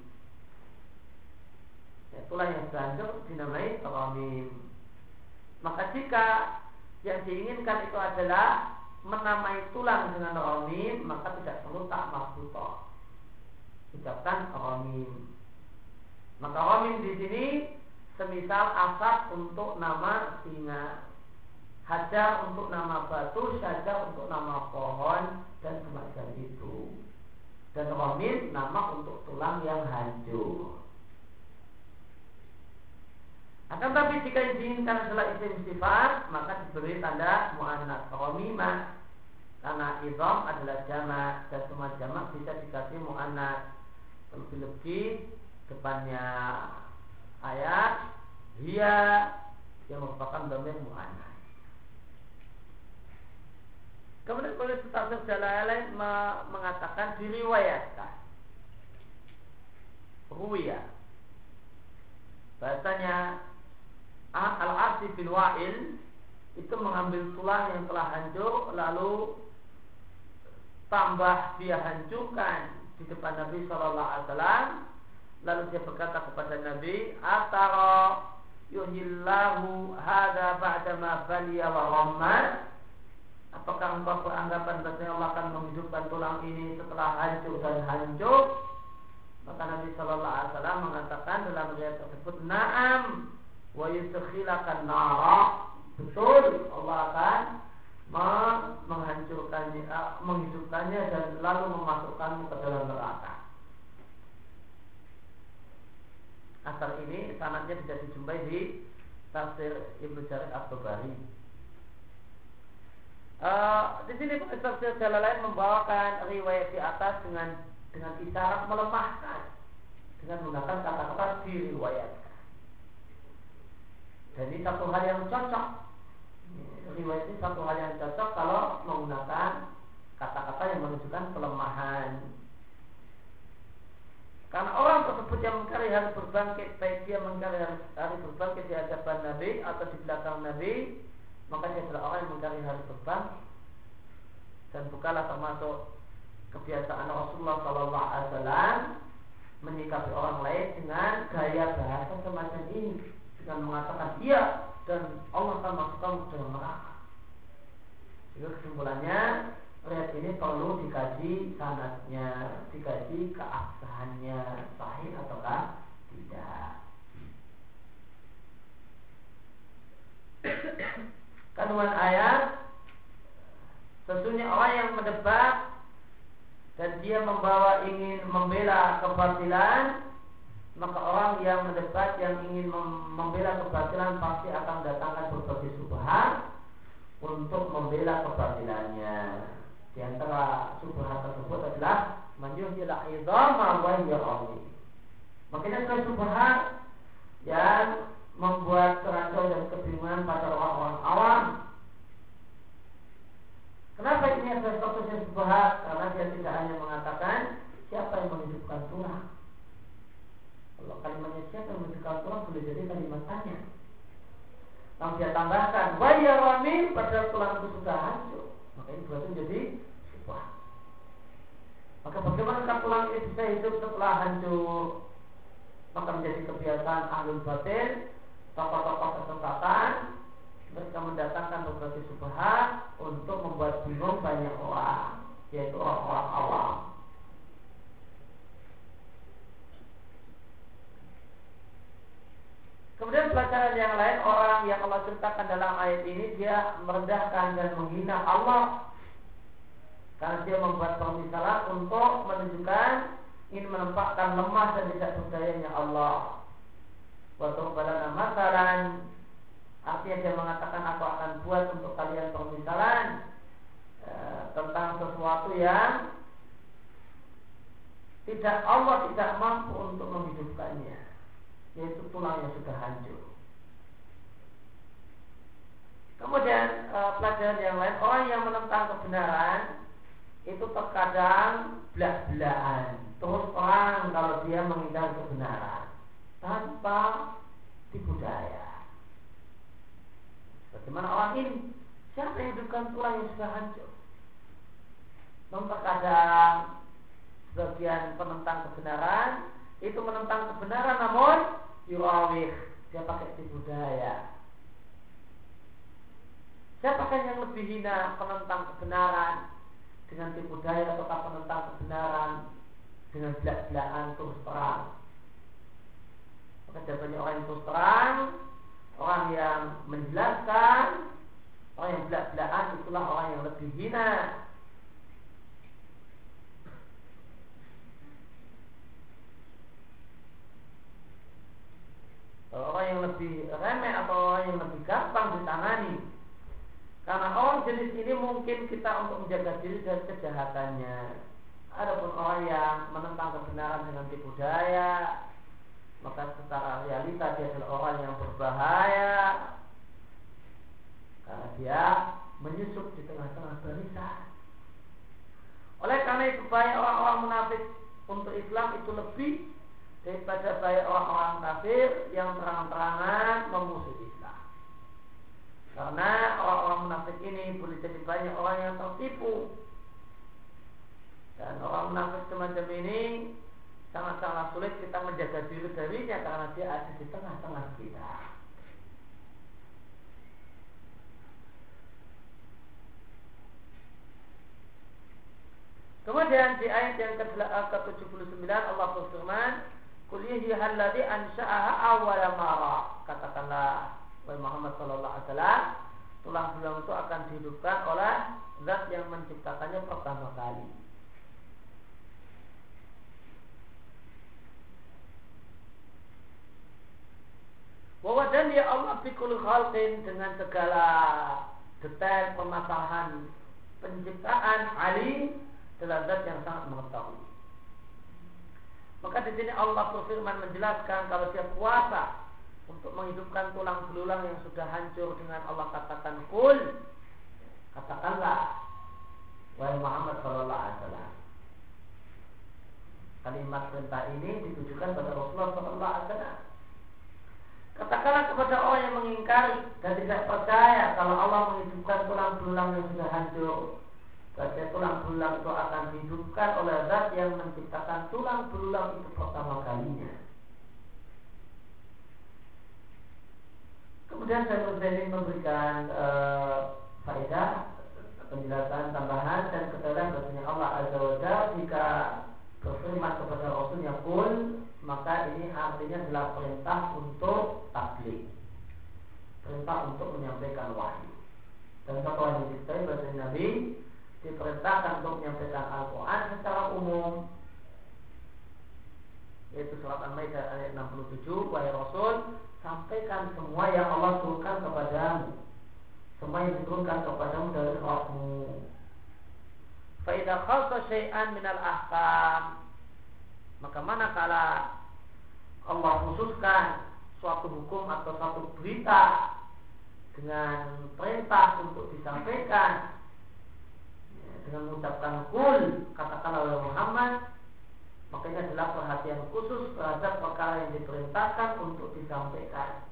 Ya, tulang yang sudah hancur dinamai ramim. Maka jika yang diinginkan itu adalah menamai tulang dengan ramim, maka tidak perlu tak marbutah. Ucapkan ramim. Maka ramim di sini semisal asap untuk nama singa, hajar untuk nama batu, syajar untuk nama pohon dan semacam itu. Dan ramim nama untuk tulang yang hancur. Akan tapi jika yang diinginkan adalah isim sifat, maka diberi tanda mu'annas ramimah, karena idham adalah jamak dan semua jamak bisa dikasih mu'annas. Lebih-lebih depannya ayat dia yang merupakan dhamir mu'annas. Kemudian oleh tafsir Jalalain mengatakan diriwayatkan ruya, bahasanya Al-Asy bin Wa'il itu mengambil tulang yang telah hancur lalu tambah dia hancurkan di depan Nabi Shallallahu Alaihi Wasallam. Lalu dia berkata kepada Nabi, Atara yuhillahu hada ba'dama baliya wa ramman. Apakah engkau beranggapan bahwa Allah akan menghidupkan tulang ini setelah hancur dan hancur? Maka Nabi Shallallahu Alaihi Wasallam mengatakan dalam riwayat tersebut, Naam wa yudkhilakan nara. Betul, Allah akan menghancurkannya, menghidupkannya dan lalu memasukkanmu ke dalam neraka. Asal ini sanadnya bisa dijumpai di tafsir Ibnu Jarir At-Tabari. Uh, di sini tafsir Jalalain membawakan riwayat di atas dengan dengan isyarat melemahkan dengan menggunakan kata-kata diriwayatkan. Dan ini satu hal yang cocok. Riwayat ini satu hal yang cocok kalau menggunakan kata-kata yang menunjukkan kelemahan. Karena orang tersebut yang mengingkari hari berbangkit, baik dia mengingkari hari berbangkit di hadapan Nabi atau di belakang Nabi, maka dia adalah orang yang mengingkari hari berbangkit. Dan bukanlah termasuk kebiasaan Rasulullah Sallallahu Alaihi Wasallam menyikapi orang lain dengan gaya bahasa semacam ini, dengan mengatakan iya dan Allah akan masukkan ke dalam neraka. Jadi kesimpulannya, riwayat ini perlu dikaji sanadnya, dikaji keabsahannya, sahih ataukah tidak. Kandungan ayat, sesungguhnya orang yang mendebat dan dia membawa ingin membela kebatilan, maka orang yang mendebat yang ingin membela kebatilan pasti akan mendatangkan berbagai subhat untuk membela kebatilannya. Di antara subhat tersebut adalah menyuhila idhama wa ya'ali. Makanya ada subhat yang membuat keracunan dan kebingungan pada orang-orang awam. Kenapa ini ada statusnya subhat? Karena dia tidak hanya mengatakan siapa yang menghidupkan tulang. Kalau kalimatnya siapa yang menghidupkan tulang boleh jadi kalimat tanya. Lalu dia tambahkan wa ya ramim, padahal tulang itu sudah hancur. Maka ini berarti menjadi subhat. Maka bagaimana tulang ini bisa hidup setelah hancur? Maka menjadi kebiasaan ahlul batil, tokoh-tokoh kesesatan, mereka mendatangkan berbagai subhat untuk membuat bingung banyak orang, yaitu orang-orang awam. Kemudian pelajaran yang lain, orang yang Allah ceritakan dalam ayat ini, dia merendahkan dan menghina Allah karena dia membuat permisalan untuk menunjukkan ingin menempatkan lemah dan tidak berdayanya Allah. Waktu balana masalan, artinya dia mengatakan aku akan buat untuk kalian permisalan e, tentang sesuatu yang tidak Allah tidak mampu untuk menghidupkannya, yaitu tulang yang sudah hancur. Kemudian e, pelajaran yang lain, orang yang menentang kebenaran itu terkadang belak-belakan, terus terang kalau dia mengingkari kebenaran tanpa tipu daya. Bagaimana orang ini? Siapa yang hidupkan tulang yang sudah hancur? Dan terkadang sebagian penentang kebenaran itu menentang kebenaran, namun yurawih, dia pakai tipu daya. Siapakah yang lebih hina, penentang kebenaran dengan tipu daya atau penentang kebenaran dengan belak-belakan terus terang? Maka jawabannya orang yang terus terang, orang yang menjelaskan, orang yang belak-belakan itulah orang yang lebih hina. Orang yang lebih remeh atau orang yang lebih gampang ditangani. Karena orang jenis ini mungkin kita untuk menjaga diri dari kejahatannya. Adapun orang yang menentang kebenaran dengan tipu daya, maka secara realita dia adalah orang yang berbahaya, karena dia menyusup di tengah-tengah barisan. Oleh karena itu bahaya orang-orang munafik untuk Islam itu lebih daripada bahaya orang-orang kafir yang terang-terangan memusuhi Islam. Karena orang-orang munafik ini boleh jadi banyak orang yang tertipu. Dan orang munafik semacam ini sangat-sangat sulit kita menjaga diri darinya karena dia ada di tengah-tengah kita. Kemudian di ayat yang ke tujuh puluh sembilan Allah berfirman, "Qul yahilladzi ansha'aha awwala marra." Katakanlah wahai Muhammad sallallahu alaihi wasallam, tulang belulang itu akan dihidupkan oleh zat yang menciptakannya pertama kali. Bahwa dan ya Allah bikul khalqin, dengan segala detail permasalahan penciptaan, alim, adalah zat yang sangat mengetahui. Maka di sini Allah berfirman menjelaskan kalau dia kuasa untuk menghidupkan tulang belulang yang sudah hancur dengan Allah katakan kul, katakanlah wahai Muhammad sallallahu alaihi wasallam. Kalimat perintah ini ditujukan pada Rasulullah sallallahu alaihi wasallam. Katakanlah kepada orang yang mengingkari dan tidak percaya kalau Allah menghidupkan tulang belulang yang sudah hancur, bahwa tulang belulang itu akan dihidupkan oleh zat yang menciptakan tulang belulang itu pertama kalinya. Kemudian saya Utsaimin memberikan uh, faedah penjelasan tambahan dan ketahuan bahwasanya Allah Azza wa Jalla jika berfirman kepada Rasulnya kul, maka ini artinya adalah perintah untuk tabligh, perintah untuk menyampaikan wahyu. Dan satu yang diketahui bahwasanya Nabi diperintahkan untuk menyampaikan Al-Quran secara umum, yaitu surat Al-Maidah ayat enam puluh tujuh, wahai Rasul, sampaikan semua yang Allah turunkan kepadamu, semua yang diturunkan kepadamu dari Rabbmu. Fa idza khassa syai'an minal ahkam, maka manakala Allah khususkan suatu hukum atau suatu berita dengan perintah untuk disampaikan, dengan mengucapkan kul, katakanlah oleh Muhammad, maka ini adalah perhatian khusus terhadap perkara yang diperintahkan untuk disampaikan.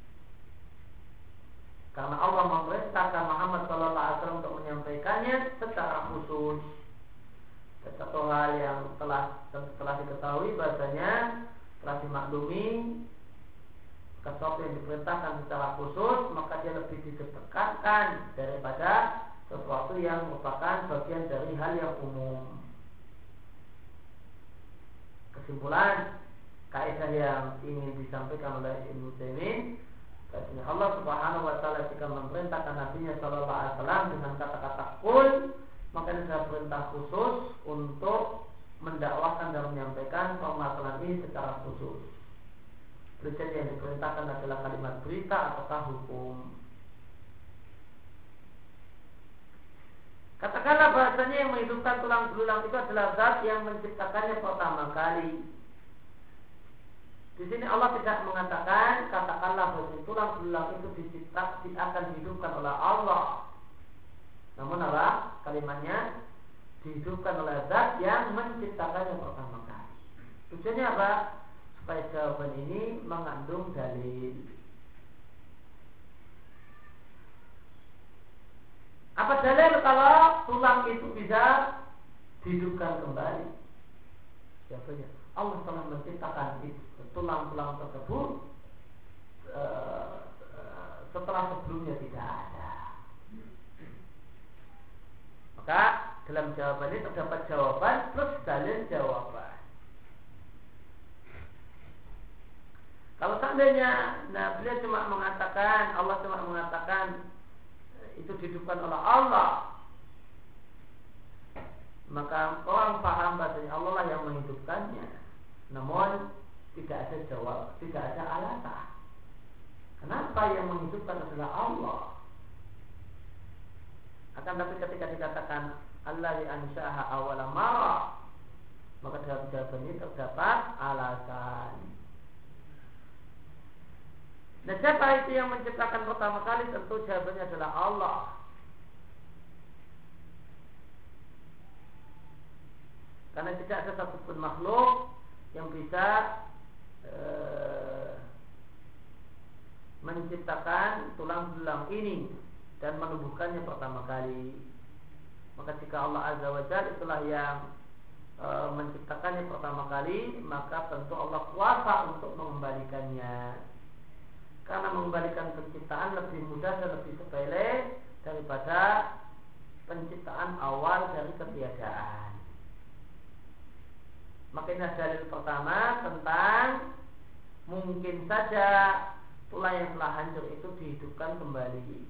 Karena Allah memerintahkan Muhammad sallallahu alaihi wasallam untuk menyampaikannya secara khusus. Dan satu hal yang telah telah diketahui bahasanya telah dimaklumi, sesuatu yang diperintahkan secara khusus maka dia lebih ditekankan daripada sesuatu yang merupakan bagian dari hal yang umum. Kesimpulan kaidah yang ingin disampaikan oleh Ibnu Utsaimin, bahwasanya Allah Subhanahu wa taala jika memerintahkan Nabi-Nya sallallahu alaihi wasallam dengan kata-kata kul, maka ini adalah perintah khusus untuk mendakwahkan dan menyampaikan permasalahan ini secara khusus. Berita yang diperintahkan adalah kalimat berita ataukah hukum. Katakanlah bahasanya yang menghidupkan tulang belulang itu adalah zat yang menciptakannya pertama kali. Di sini Allah tidak mengatakan katakanlah bahwa tulang belulang itu dicipta, akan dihidupkan oleh Allah. Namun apa? Kalimatnya dihidupkan oleh zat yang menciptakannya pertama kali. Tujuannya apa? Supaya jawaban ini mengandung dalil. Apa dalil kalau tulang itu bisa dihidupkan kembali? Jawabannya Allah telah menciptakan tulang-tulang tersebut uh, uh, setelah sebelumnya tidak ada. Maka dalam jawaban ini terdapat jawaban plus dalil jawaban. Kalau seandainya, nah beliau cuma mengatakan, Allah cuma mengatakan itu dihidupkan oleh Allah, maka orang paham bahasanya Allah lah yang menghidupkannya. Namun tidak ada jawab, tidak ada alasan. Kenapa yang menghidupkan adalah Allah? Akan tapi ketika dikatakan Allah yang ansyaha awala marah, maka dalam jawaban ini terdapat alasan. Nah, siapa itu yang menciptakan pertama kali? Tentu jawabannya adalah Allah. Karena tidak ada satupun makhluk yang bisa uh, menciptakan tulang belulang ini dan menumbuhkannya pertama kali. Maka jika Allah Azza wa Jalla itulah yang uh, menciptakannya pertama kali, maka tentu Allah kuasa untuk mengembalikannya. Karena mengembalikan penciptaan lebih mudah dan lebih sepele daripada penciptaan awal dari ketiadaan. Makanya dalil pertama tentang mungkin saja tulang yang telah hancur itu dihidupkan kembali.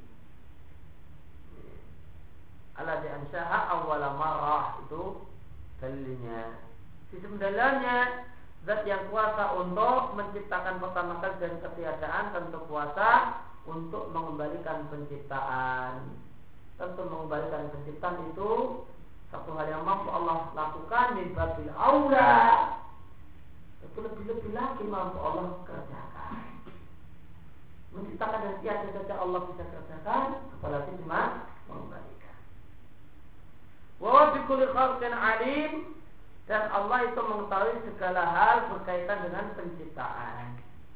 Alladzi ansya'a awwala marrah, itu dalilnya. Sistem dalilnya, zat yang kuasa untuk menciptakan pertama kali dari ketiadaan tentu kuasa untuk mengembalikan penciptaan. Tentu mengembalikan penciptaan itu satu hal yang mampu Allah lakukan min babil aula. Itu lebih-lebih lagi mampu Allah kerjakan. Menciptakan dan tiada saja Allah bisa kerjakan, apalagi cuma mengembalikan. Wa bi kulli khalqin alim, dan Allah itu mengetahui segala hal berkaitan dengan penciptaan.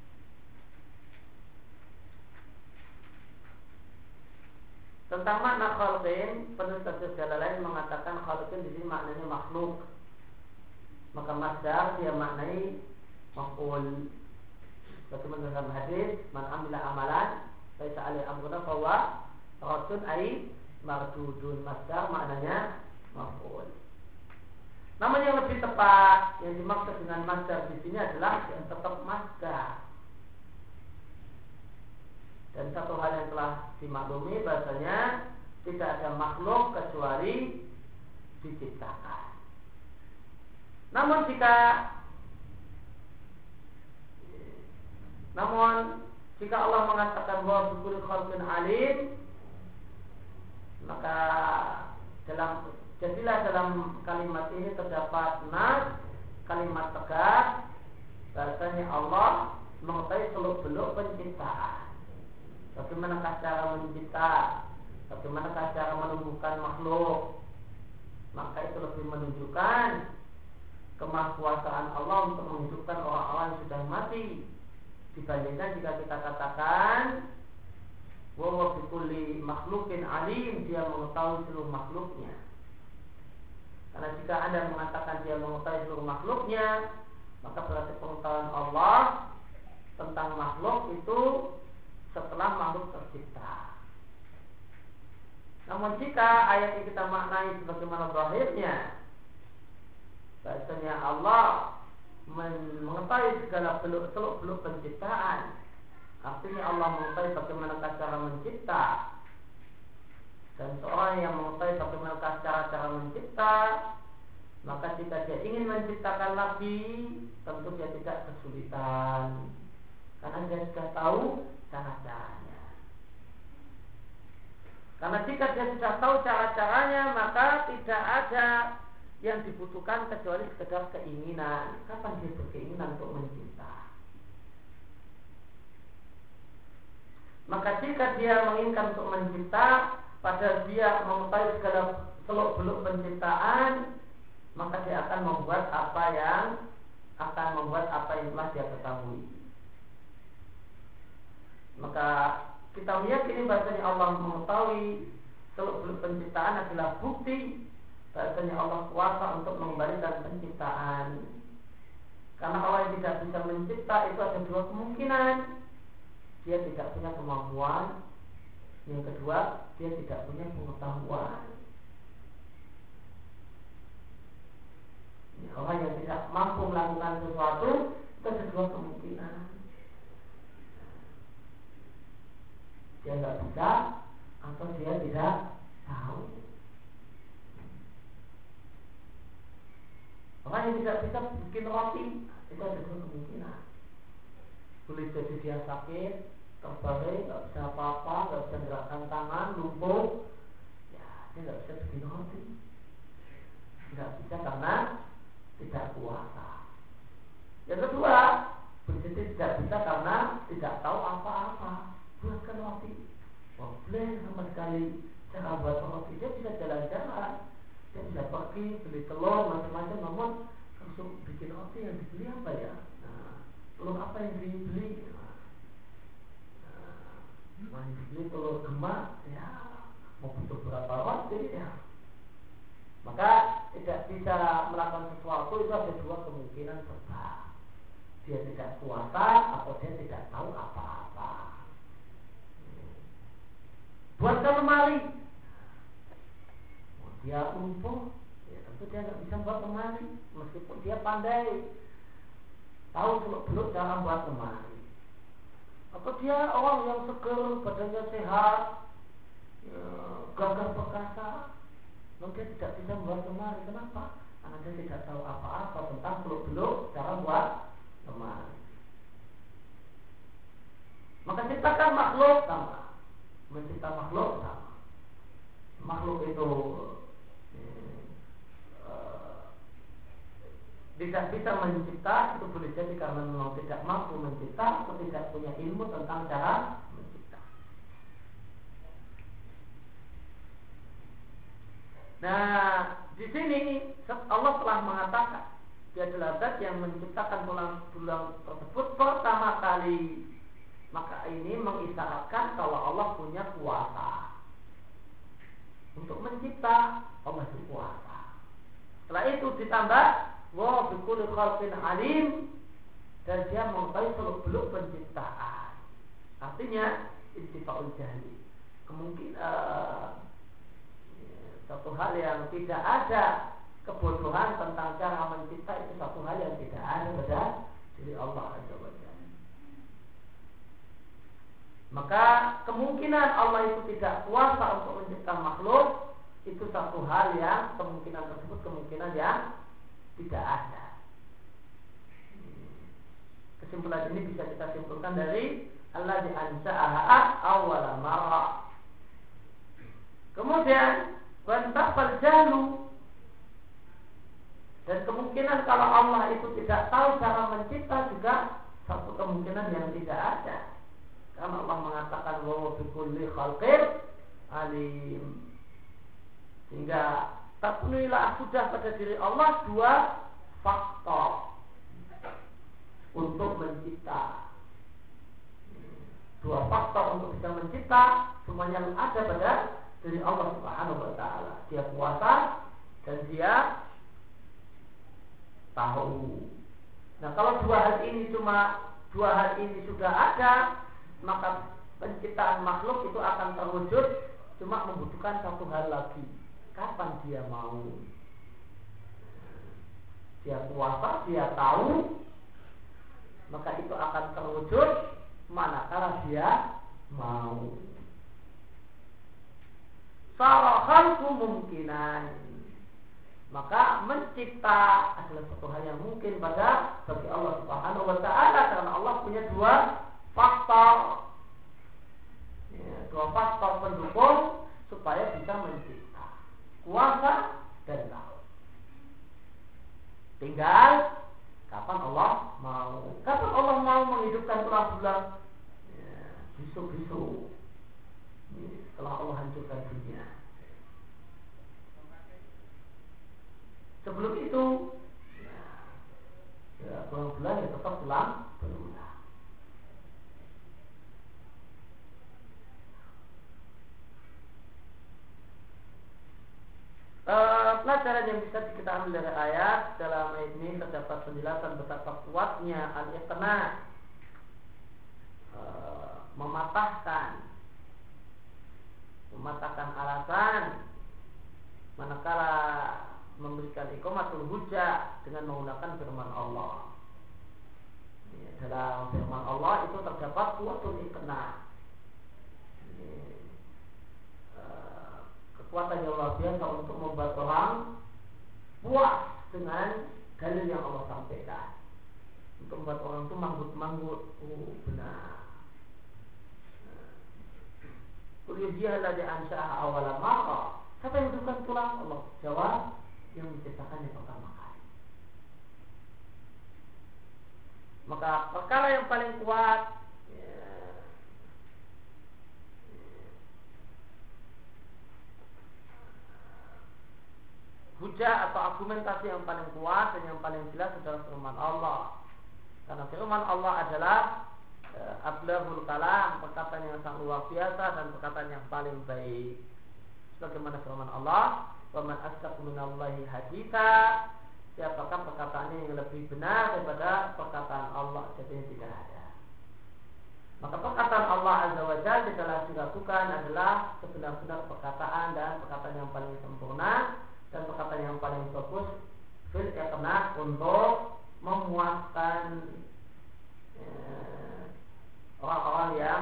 Tentang makna khalqin, penulis tafsir Jalalain mengatakan khalqin di sini maknanya makhluk. Maka masdar dia maknai maf'ul. Bagaimana dalam hadis, man amila amalan laisa alaihi amruna fahuwa raddun ai mardudun. Masdar maknanya maf'ul. Namun yang lebih tepat yang dimaksud dengan masdar di sini adalah yang tetap masdar. Dan satu hal yang telah dimaklumi bahasanya tidak ada makhluk kecuali diciptakan. Namun jika namun jika Allah mengatakan bahwa bikul khalqin alim, maka dalam jadilah dalam kalimat ini terdapat nas, kalimat tegas bahasanya Allah mengetahui seluk-beluk penciptaan. Bagaimanakah cara mencipta, bagaimanakah cara menumbuhkan makhluk. Maka itu lebih menunjukkan kemahkuasaan Allah untuk menghidupkan orang-orang yang sudah mati, dibandingkan jika kita katakan wa huwa bikulli makhluqin alim, dia mengetahui seluruh makhluknya. Karena jika Anda mengatakan dia mengetahui seluruh makhluknya, maka berarti pengetahuan Allah tentang makhluk itu setelah makhluk tercipta. Namun jika ayat ini kita maknai sebagaimana zahirnya, bahasanya Allah mengetahui segala beluk-beluk penciptaan, artinya Allah mengetahui bagaimana cara mencipta. Dan seorang yang mengetahui bagaimana cara-cara mencipta, maka jika dia ingin menciptakan lagi, tentu dia tidak kesulitan, karena dia sudah tahu cara-caranya. Karena jika dia sudah tahu cara-caranya, maka tidak ada yang dibutuhkan kecuali sekedar keinginan. Kapan dia berkeinginan untuk mencipta? Maka jika dia menginginkan untuk mencipta, padahal dia mengetahui segala seluk-beluk penciptaan, maka dia akan membuat apa yang akan membuat apa yang telah dia ketahui. Maka kita meyakini bahasanya Allah mengetahui seluk-beluk penciptaan adalah bukti bahasanya Allah kuasa untuk mengembalikan penciptaan. Karena Allah yang tidak bisa mencipta itu ada dua kemungkinan. Dia tidak punya kemampuan. Yang kedua, dia tidak punya pengetahuan. Orang yang tidak mampu melakukan sesuatu itu ada dua kemungkinan. Dia nggak bisa atau dia tidak tahu. Orang yang tidak bisa bikin roti itu ada dua kemungkinan. Boleh jadi dia sakit, terbaring, nggak bisa apa-apa, nggak bisa gerakan tangan, lumpuh, ya dia nggak bisa bikin roti. Nggak bisa karena tidak kuasa. Yang kedua, boleh jadi tidak bisa karena tidak tahu apa-apa. Buatkan roti, boleh sama sekali cara buat roti. Dia bisa jalan-jalan, dia bisa pergi beli telur macam-macam, namun langsung bikin roti yang dibeli apa ya? Nah, telur apa yang dibeli? Nah, yang dibeli telur gemak, ya mau butuh berapa roti ya? Maka tidak bisa melakukan sesuatu itu ada dua kemungkinan serba. Dia tidak kuasa atau dia tidak tahu apa-apa. Buatkan lemari, dia lumpuh, ya tentu dia nggak bisa buat lemari, meskipun dia pandai, tahu seluk-beluk cara buat lemari. Atau dia orang yang seger, badannya sehat, ya, gagah perkasa, namun dia tidak bisa membuat lemari. Kenapa? Karena dia tidak tahu apa-apa tentang seluk-beluk cara buat lemari. Maka ciptakan makhluk sama. Mencipta makhluk sama. Makhluk itu eh, tidak bisa mencipta, itu boleh jadi karena memang tidak mampu mencipta atau tidak punya ilmu tentang cara mencipta. Nah, di sini Allah telah mengatakan dia adalah zat yang menciptakan tulang-tulang tersebut pertama kali. Maka ini mengisyaratkan kalau Allah punya kuasa untuk mencipta. Allah itu kuasa. Setelah itu ditambah wa bi kulli khalqin alim, dan dia mengetahui seluk-beluk penciptaan. Artinya intifaul jahli, kemungkinan uh, satu hal yang tidak ada kebodohan tentang cara mencipta itu satu hal yang tidak ada pada diri Allah Azza wa Jalla. Maka kemungkinan Allah itu tidak kuasa untuk mencipta makhluk itu satu hal yang kemungkinan tersebut kemungkinan yang tidak ada. Kesimpulan ini bisa kita simpulkan dari Allah di ansa'aha awwala marra. Kemudian wantaqal jalu, dan kemungkinan kalau Allah itu tidak tahu cara mencipta juga satu kemungkinan yang tidak ada. Karena Allah mengatakan wa bi kulli khalqin alim, sehingga terpenuhilah sudah pada diri Allah dua faktor untuk mencipta. Dua faktor untuk bisa mencipta semuanya ada pada diri Allah Subhanahu wa taala. Dia kuasa dan dia tahu. Nah, kalau dua hal ini cuma dua hal ini sudah ada, maka penciptaan makhluk itu akan terwujud, cuma membutuhkan satu hal lagi. Kapan dia mau? Dia kuasa, dia tahu, maka itu akan terwujud manakala dia mau. Sarahalku mungkinan, maka mencipta adalah satu hal yang mungkin pada bagi Allah Subhanahu wa taala, karena Allah punya dua faktor, ya, dua faktor pendukung supaya bisa mencipta, kuasa dan tahu. Tinggal kapan Allah mau. Kapan Allah mau menghidupkan tulang bulan? Ya, bisu-bisu. Setelah Allah hancurkan dunia. Sebelum itu, ya, ya tulang bulan ya tetap tulang belulang. Uh, pelajaran yang bisa kita ambil dari ayat dalam ayat ini terdapat penjelasan betapa kuatnya al-iqna, uh, mematahkan mematahkan alasan manakala memberikan iqamatul hujjah dengan menggunakan firman Allah. Ya, dalam firman Allah itu terdapat kuatul iqna, kekuatan yang luar biasa untuk membuat orang puas dengan dalil yang Allah sampaikan, untuk membuat orang itu manggut-manggut. Oh benar. Kuliah di ansyaha awal marah. Siapa yang bukan tulang? Allah jawab, yang menciptakannya pertama kali. Maka perkara yang paling kuat, ya, hujah atau argumentasi yang paling kuat dan yang paling jelas adalah firman Allah. Karena firman Allah adalah e, ablahul kalam, perkataan yang sangat luar biasa dan perkataan yang paling baik. Sebagaimana firman Allah, "Wa man asdaqu minallahi haditsa." Siapakah perkataannya yang lebih benar daripada perkataan Allah? Jadinya tidak ada. Maka perkataan Allah Azza wa Jalla adalah diragukan adalah sebenar-benar perkataan dan perkataan yang paling sempurna dan perkataan yang paling bagus fil iqna untuk memuaskan eh, orang-orang yang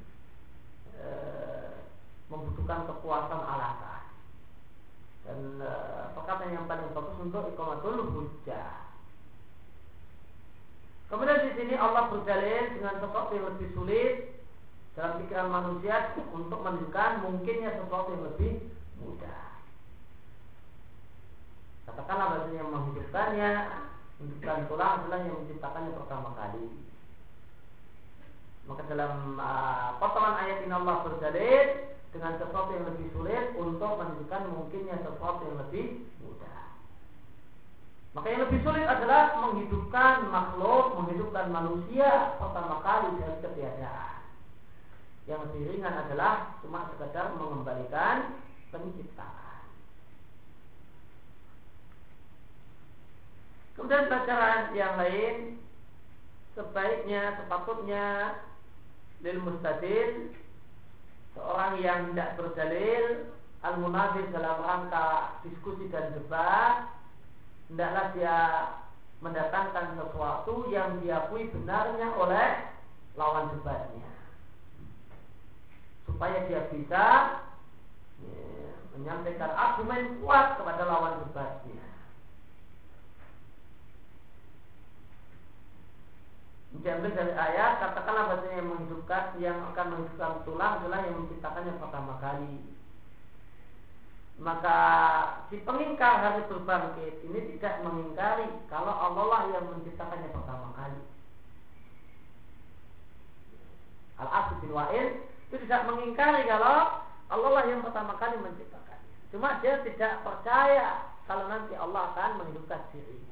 eh, membutuhkan kepuasan alasan. Dan e, perkataan yang paling bagus untuk iqamatul hujjah. Kemudian di sini Allah berdalil dengan sesuatu yang lebih sulit dalam pikiran manusia untuk menunjukkan mungkinnya sesuatu yang lebih mudah. Katakanlah bahasanya yang menghidupkannya, menghidupkan tulang adalah yang menciptakannya pertama kali. Maka dalam uh, potongan ayat ini Allah berdalil dengan sesuatu yang lebih sulit untuk menunjukkan mungkinnya sesuatu yang lebih mudah. Maka yang lebih sulit adalah menghidupkan makhluk, menghidupkan manusia pertama kali dari ketiadaan. Yang lebih ringan adalah cuma sekedar mengembalikan penciptaan. Kemudian pelajaran yang lain, sebaiknya, sepatutnya lil mustadil, seorang yang tidak berdalil, al-munazir dalam rangka diskusi dan debat, hendaklah dia mendatangkan sesuatu yang diakui benarnya oleh lawan debatnya, supaya dia bisa ya, menyampaikan argumen kuat kepada lawan debatnya. Diambil dari ayat, katakanlah bahasanya yang menghidupkan, yang akan menghidupkan tulang adalah yang menciptakannya pertama kali. Maka si pengingkar hari berbangkit ini tidak mengingkari kalau Allah lah yang menciptakannya pertama kali. Al-Asy bin Wa'il itu tidak mengingkari kalau Allah lah yang pertama kali menciptakannya. Cuma dia tidak percaya kalau nanti Allah akan menghidupkan dirinya.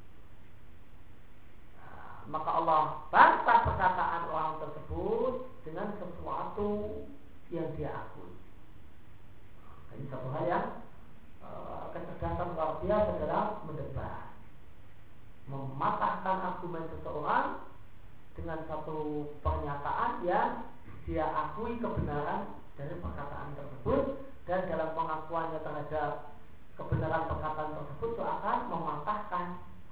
Maka Allah bantah perkataan orang tersebut dengan sesuatu yang dia akui. Ini satu hal yang uh, kecerdasan luar biasa dalam mendebat, mematahkan argumen seseorang dengan satu pernyataan yang dia akui kebenaran dari perkataan tersebut, dan dalam pengakuannya terhadap kebenaran perkataan tersebut itu akan mematahkan.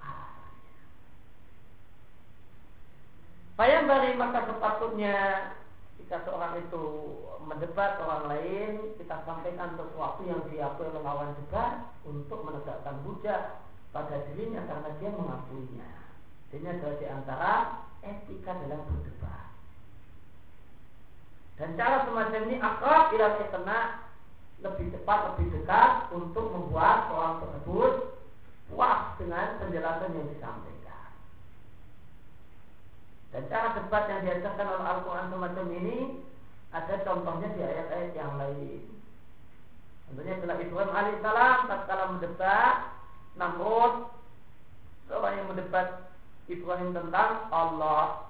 Bayang bari, maka sepatutnya jika seorang itu mendebat orang lain, kita sampaikan sesuatu yang diakui oleh lawan debat untuk menegakkan hujah pada dirinya karena dia mengakuinya. Ini adalah di antara etika dalam berdebat. Dan cara semacam ini akrab ila iqna, lebih cepat, lebih dekat untuk membuat orang tersebut puas dengan penjelasan yang disampaikan. Dan cara debat yang diajarkan oleh Al-Quran semacam ini ada contohnya di ayat-ayat yang lain. Tentunya adalah Ibrahim alaihissalam tatkala mendebat Namrud, seorang yang mendebat Ibrahim tentang Allah.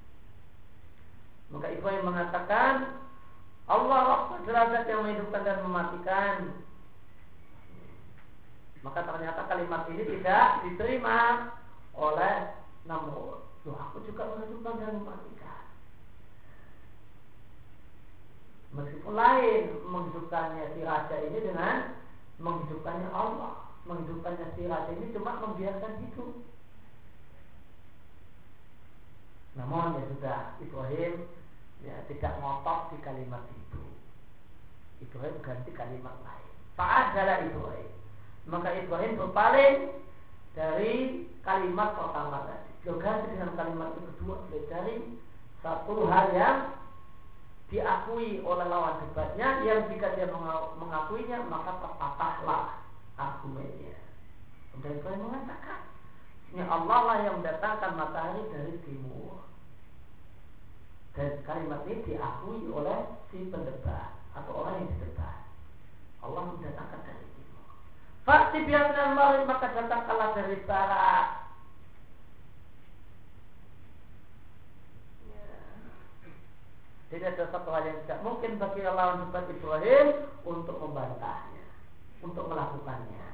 Maka Ibrahim mengatakan Allah adalah zat yang menghidupkan dan mematikan. Maka ternyata kalimat ini tidak diterima oleh Namrud. Loh, aku juga menghidupkan dan mematikan. Meskipun lain menghidupkannya si raja ini dengan menghidupkannya Allah. Menghidupkannya si raja ini cuma membiarkan hidup. Namun ya sudah, Ibrahim ya tidak ngotot di kalimat itu. Ibrahim ganti kalimat lain. Fa'adalah Ibrahim. Maka Ibrahim berpaling dari kalimat pertama tadi. Dia ganti dengan kalimat yang kedua. Dari satu hal yang diakui oleh lawan debatnya, yang jika dia mengakuinya maka terpatahlah argumennya. Kemudian Ibrahim mengatakan, ini Allah lah yang mendatangkan matahari dari timur. Dan kalimat ini diakui oleh si pendebat atau orang yang didebat. Allah mendatangkan dari timur. Fakti biarkan malam maka datangkanlah dari barat. Ya. Jadi ada satu hal yang tidak mungkin bagi lawan debat Ibrahim untuk membantahnya, untuk melakukannya.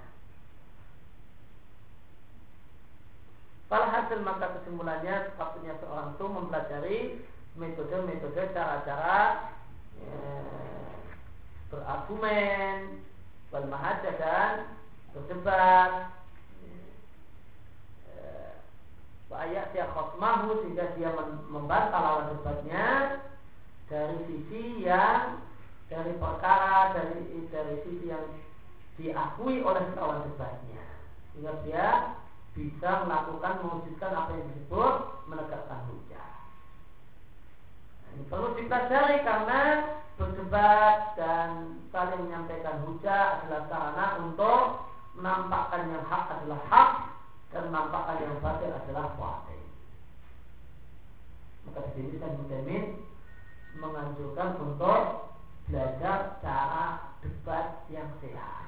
Pada hasil maka kesimpulannya sepatutnya seorang itu mempelajari metode-metode cara-cara ya, berargumen, bermahajah dan berdebat. Ayat dia khosmahu sehingga dia membantah lawan debatnya dari sisi yang dari perkara dari dari sisi yang diakui oleh lawan debatnya, sehingga dia bisa melakukan mewujudkan apa yang disebut menegakkan hujah. Nah, ini perlu dipelajari karena berdebat dan saling menyampaikan hujah adalah sarana untuk menampakkan yang hak adalah hak dan menampakkan yang batil adalah batil. Maka di sini saya Muhammad menganjurkan untuk belajar cara debat yang sehat.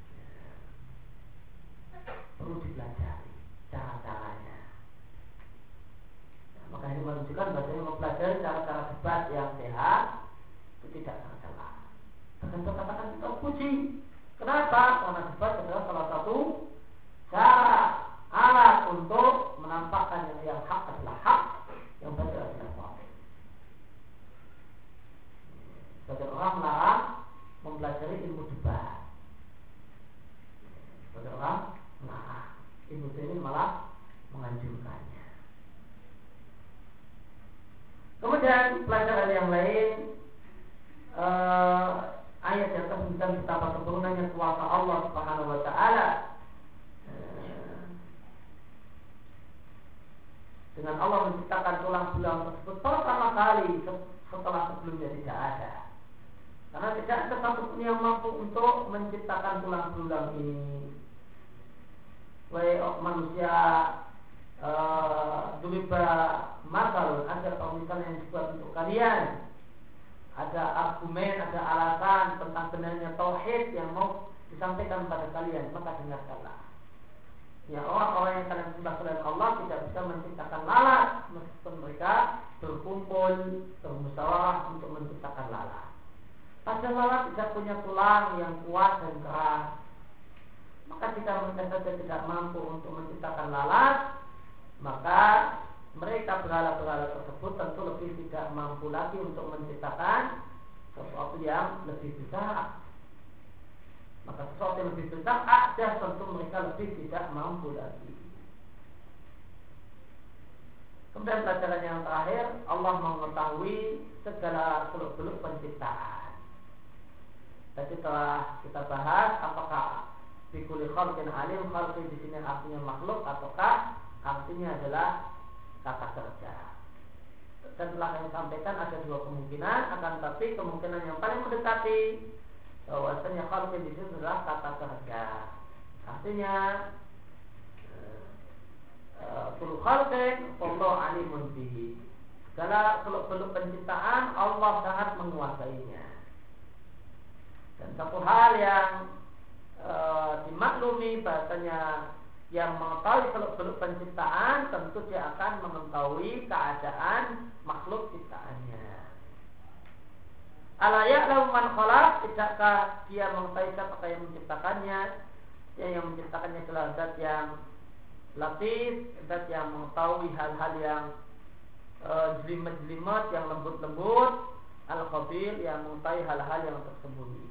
Perlu dipelajari cara-caranya. Nah, maka ini menunjukkan bahwa mempelajari cara-cara debat yang sehat itu tidak salah. Bahkan katakan kita puji. Kenapa? Karena debat adalah salah satu cara alat untuk menampakkan yang, yang hak adalah hak, yang batil adalah batil. Sebagian orang melarang mempelajari ilmu debat. Sebagian orang melarang. Ibu ini malah menganjurkannya. Kemudian pelajaran yang lain, uh, ayat yang tentang betapa sempurnanya kuasa Allah Subhanahu Wa Taala. Uh, dengan Allah menciptakan tulang belulang tersebut pertama kali setelah sebelumnya tidak ada. Karena tidak ada satupun yang mampu untuk menciptakan tulang belulang ini. Wahai manusia, duriba masal, ada pemisalan yang dibuat untuk kalian, ada argumen, ada alasan tentang benarnya tauhid yang mau disampaikan kepada kalian, maka dengarkanlah. Ya, orang-orang yang kalian sembah selain Allah tidak bisa menciptakan lalat meskipun mereka berkumpul bermusyawarah untuk menciptakan lalat. Padahal lalat tidak punya tulang yang kuat dan keras. Maka jika mereka saja tidak mampu untuk menciptakan lalat, maka mereka berhala-berhala tersebut tentu lebih tidak mampu lagi untuk menciptakan sesuatu yang lebih besar. Maka sesuatu yang lebih besar ada, tentu mereka lebih tidak mampu lagi. Kemudian pelajaran yang terakhir, Allah mengetahui segala seluk-beluk penciptaan. Tadi telah kita bahas apakah Bikuli khalqin alim, khalqin di sini artinya makhluk ataukah artinya adalah kata kerja. Dan telah kami sampaikan ada dua kemungkinan, akan tapi kemungkinan yang paling mendekati bahwasanya khalqin di sini adalah tata kerja. Artinya kullu khalqin wallahu alimun bihi. Segala seluk-beluk penciptaan Allah sangat menguasainya. Dan satu hal yang e, dimaklumi bahasanya yang mengetahui seluk-beluk penciptaan tentu dia akan mengetahui keadaan makhluk ciptaannya. Ala ya'lamu man khalaq, tidakkah dia mengetahui siapa yang menciptakannya? Yang, yang menciptakannya adalah zat yang latif, zat yang mengetahui hal-hal yang e, jelimet-jelimet, yang lembut-lembut, al-khabir, yang mengetahui hal-hal yang tersembunyi.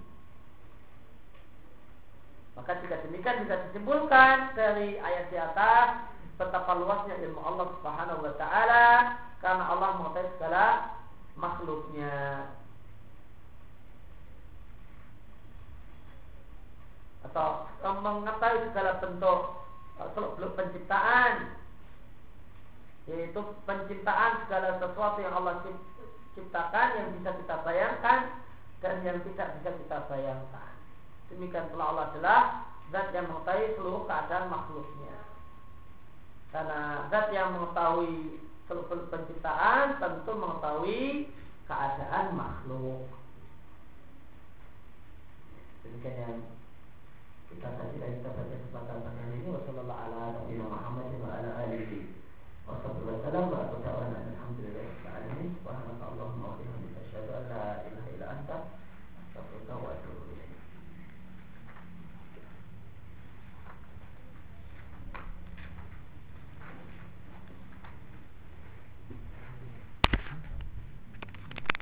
Maka jika demikian bisa disimpulkan dari ayat di atas betapa luasnya ilmu Allah Subhanahu wa taala karena Allah mengetahui segala makhluknya. Atau mengetahui segala bentuk seluk-beluk penciptaan, yaitu penciptaan segala sesuatu yang Allah ciptakan yang bisa kita bayangkan dan yang tidak bisa kita bayangkan. Demikian pula Allah adalah zat yang mengetahui seluruh keadaan makhluknya. Karena zat yang mengetahui seluruh penciptaan tentu mengetahui keadaan makhluk. Demikian yang kita tadi dan kita baca kesempatan kali ini. Wassallallahu ala nabiyina Muhammadin wa ala alihi wasallam wa ta'ala alhamdulillah. Subhanakallahumma wa bihamdika asyhadu an la ilaha illa anta astaghfiruka wa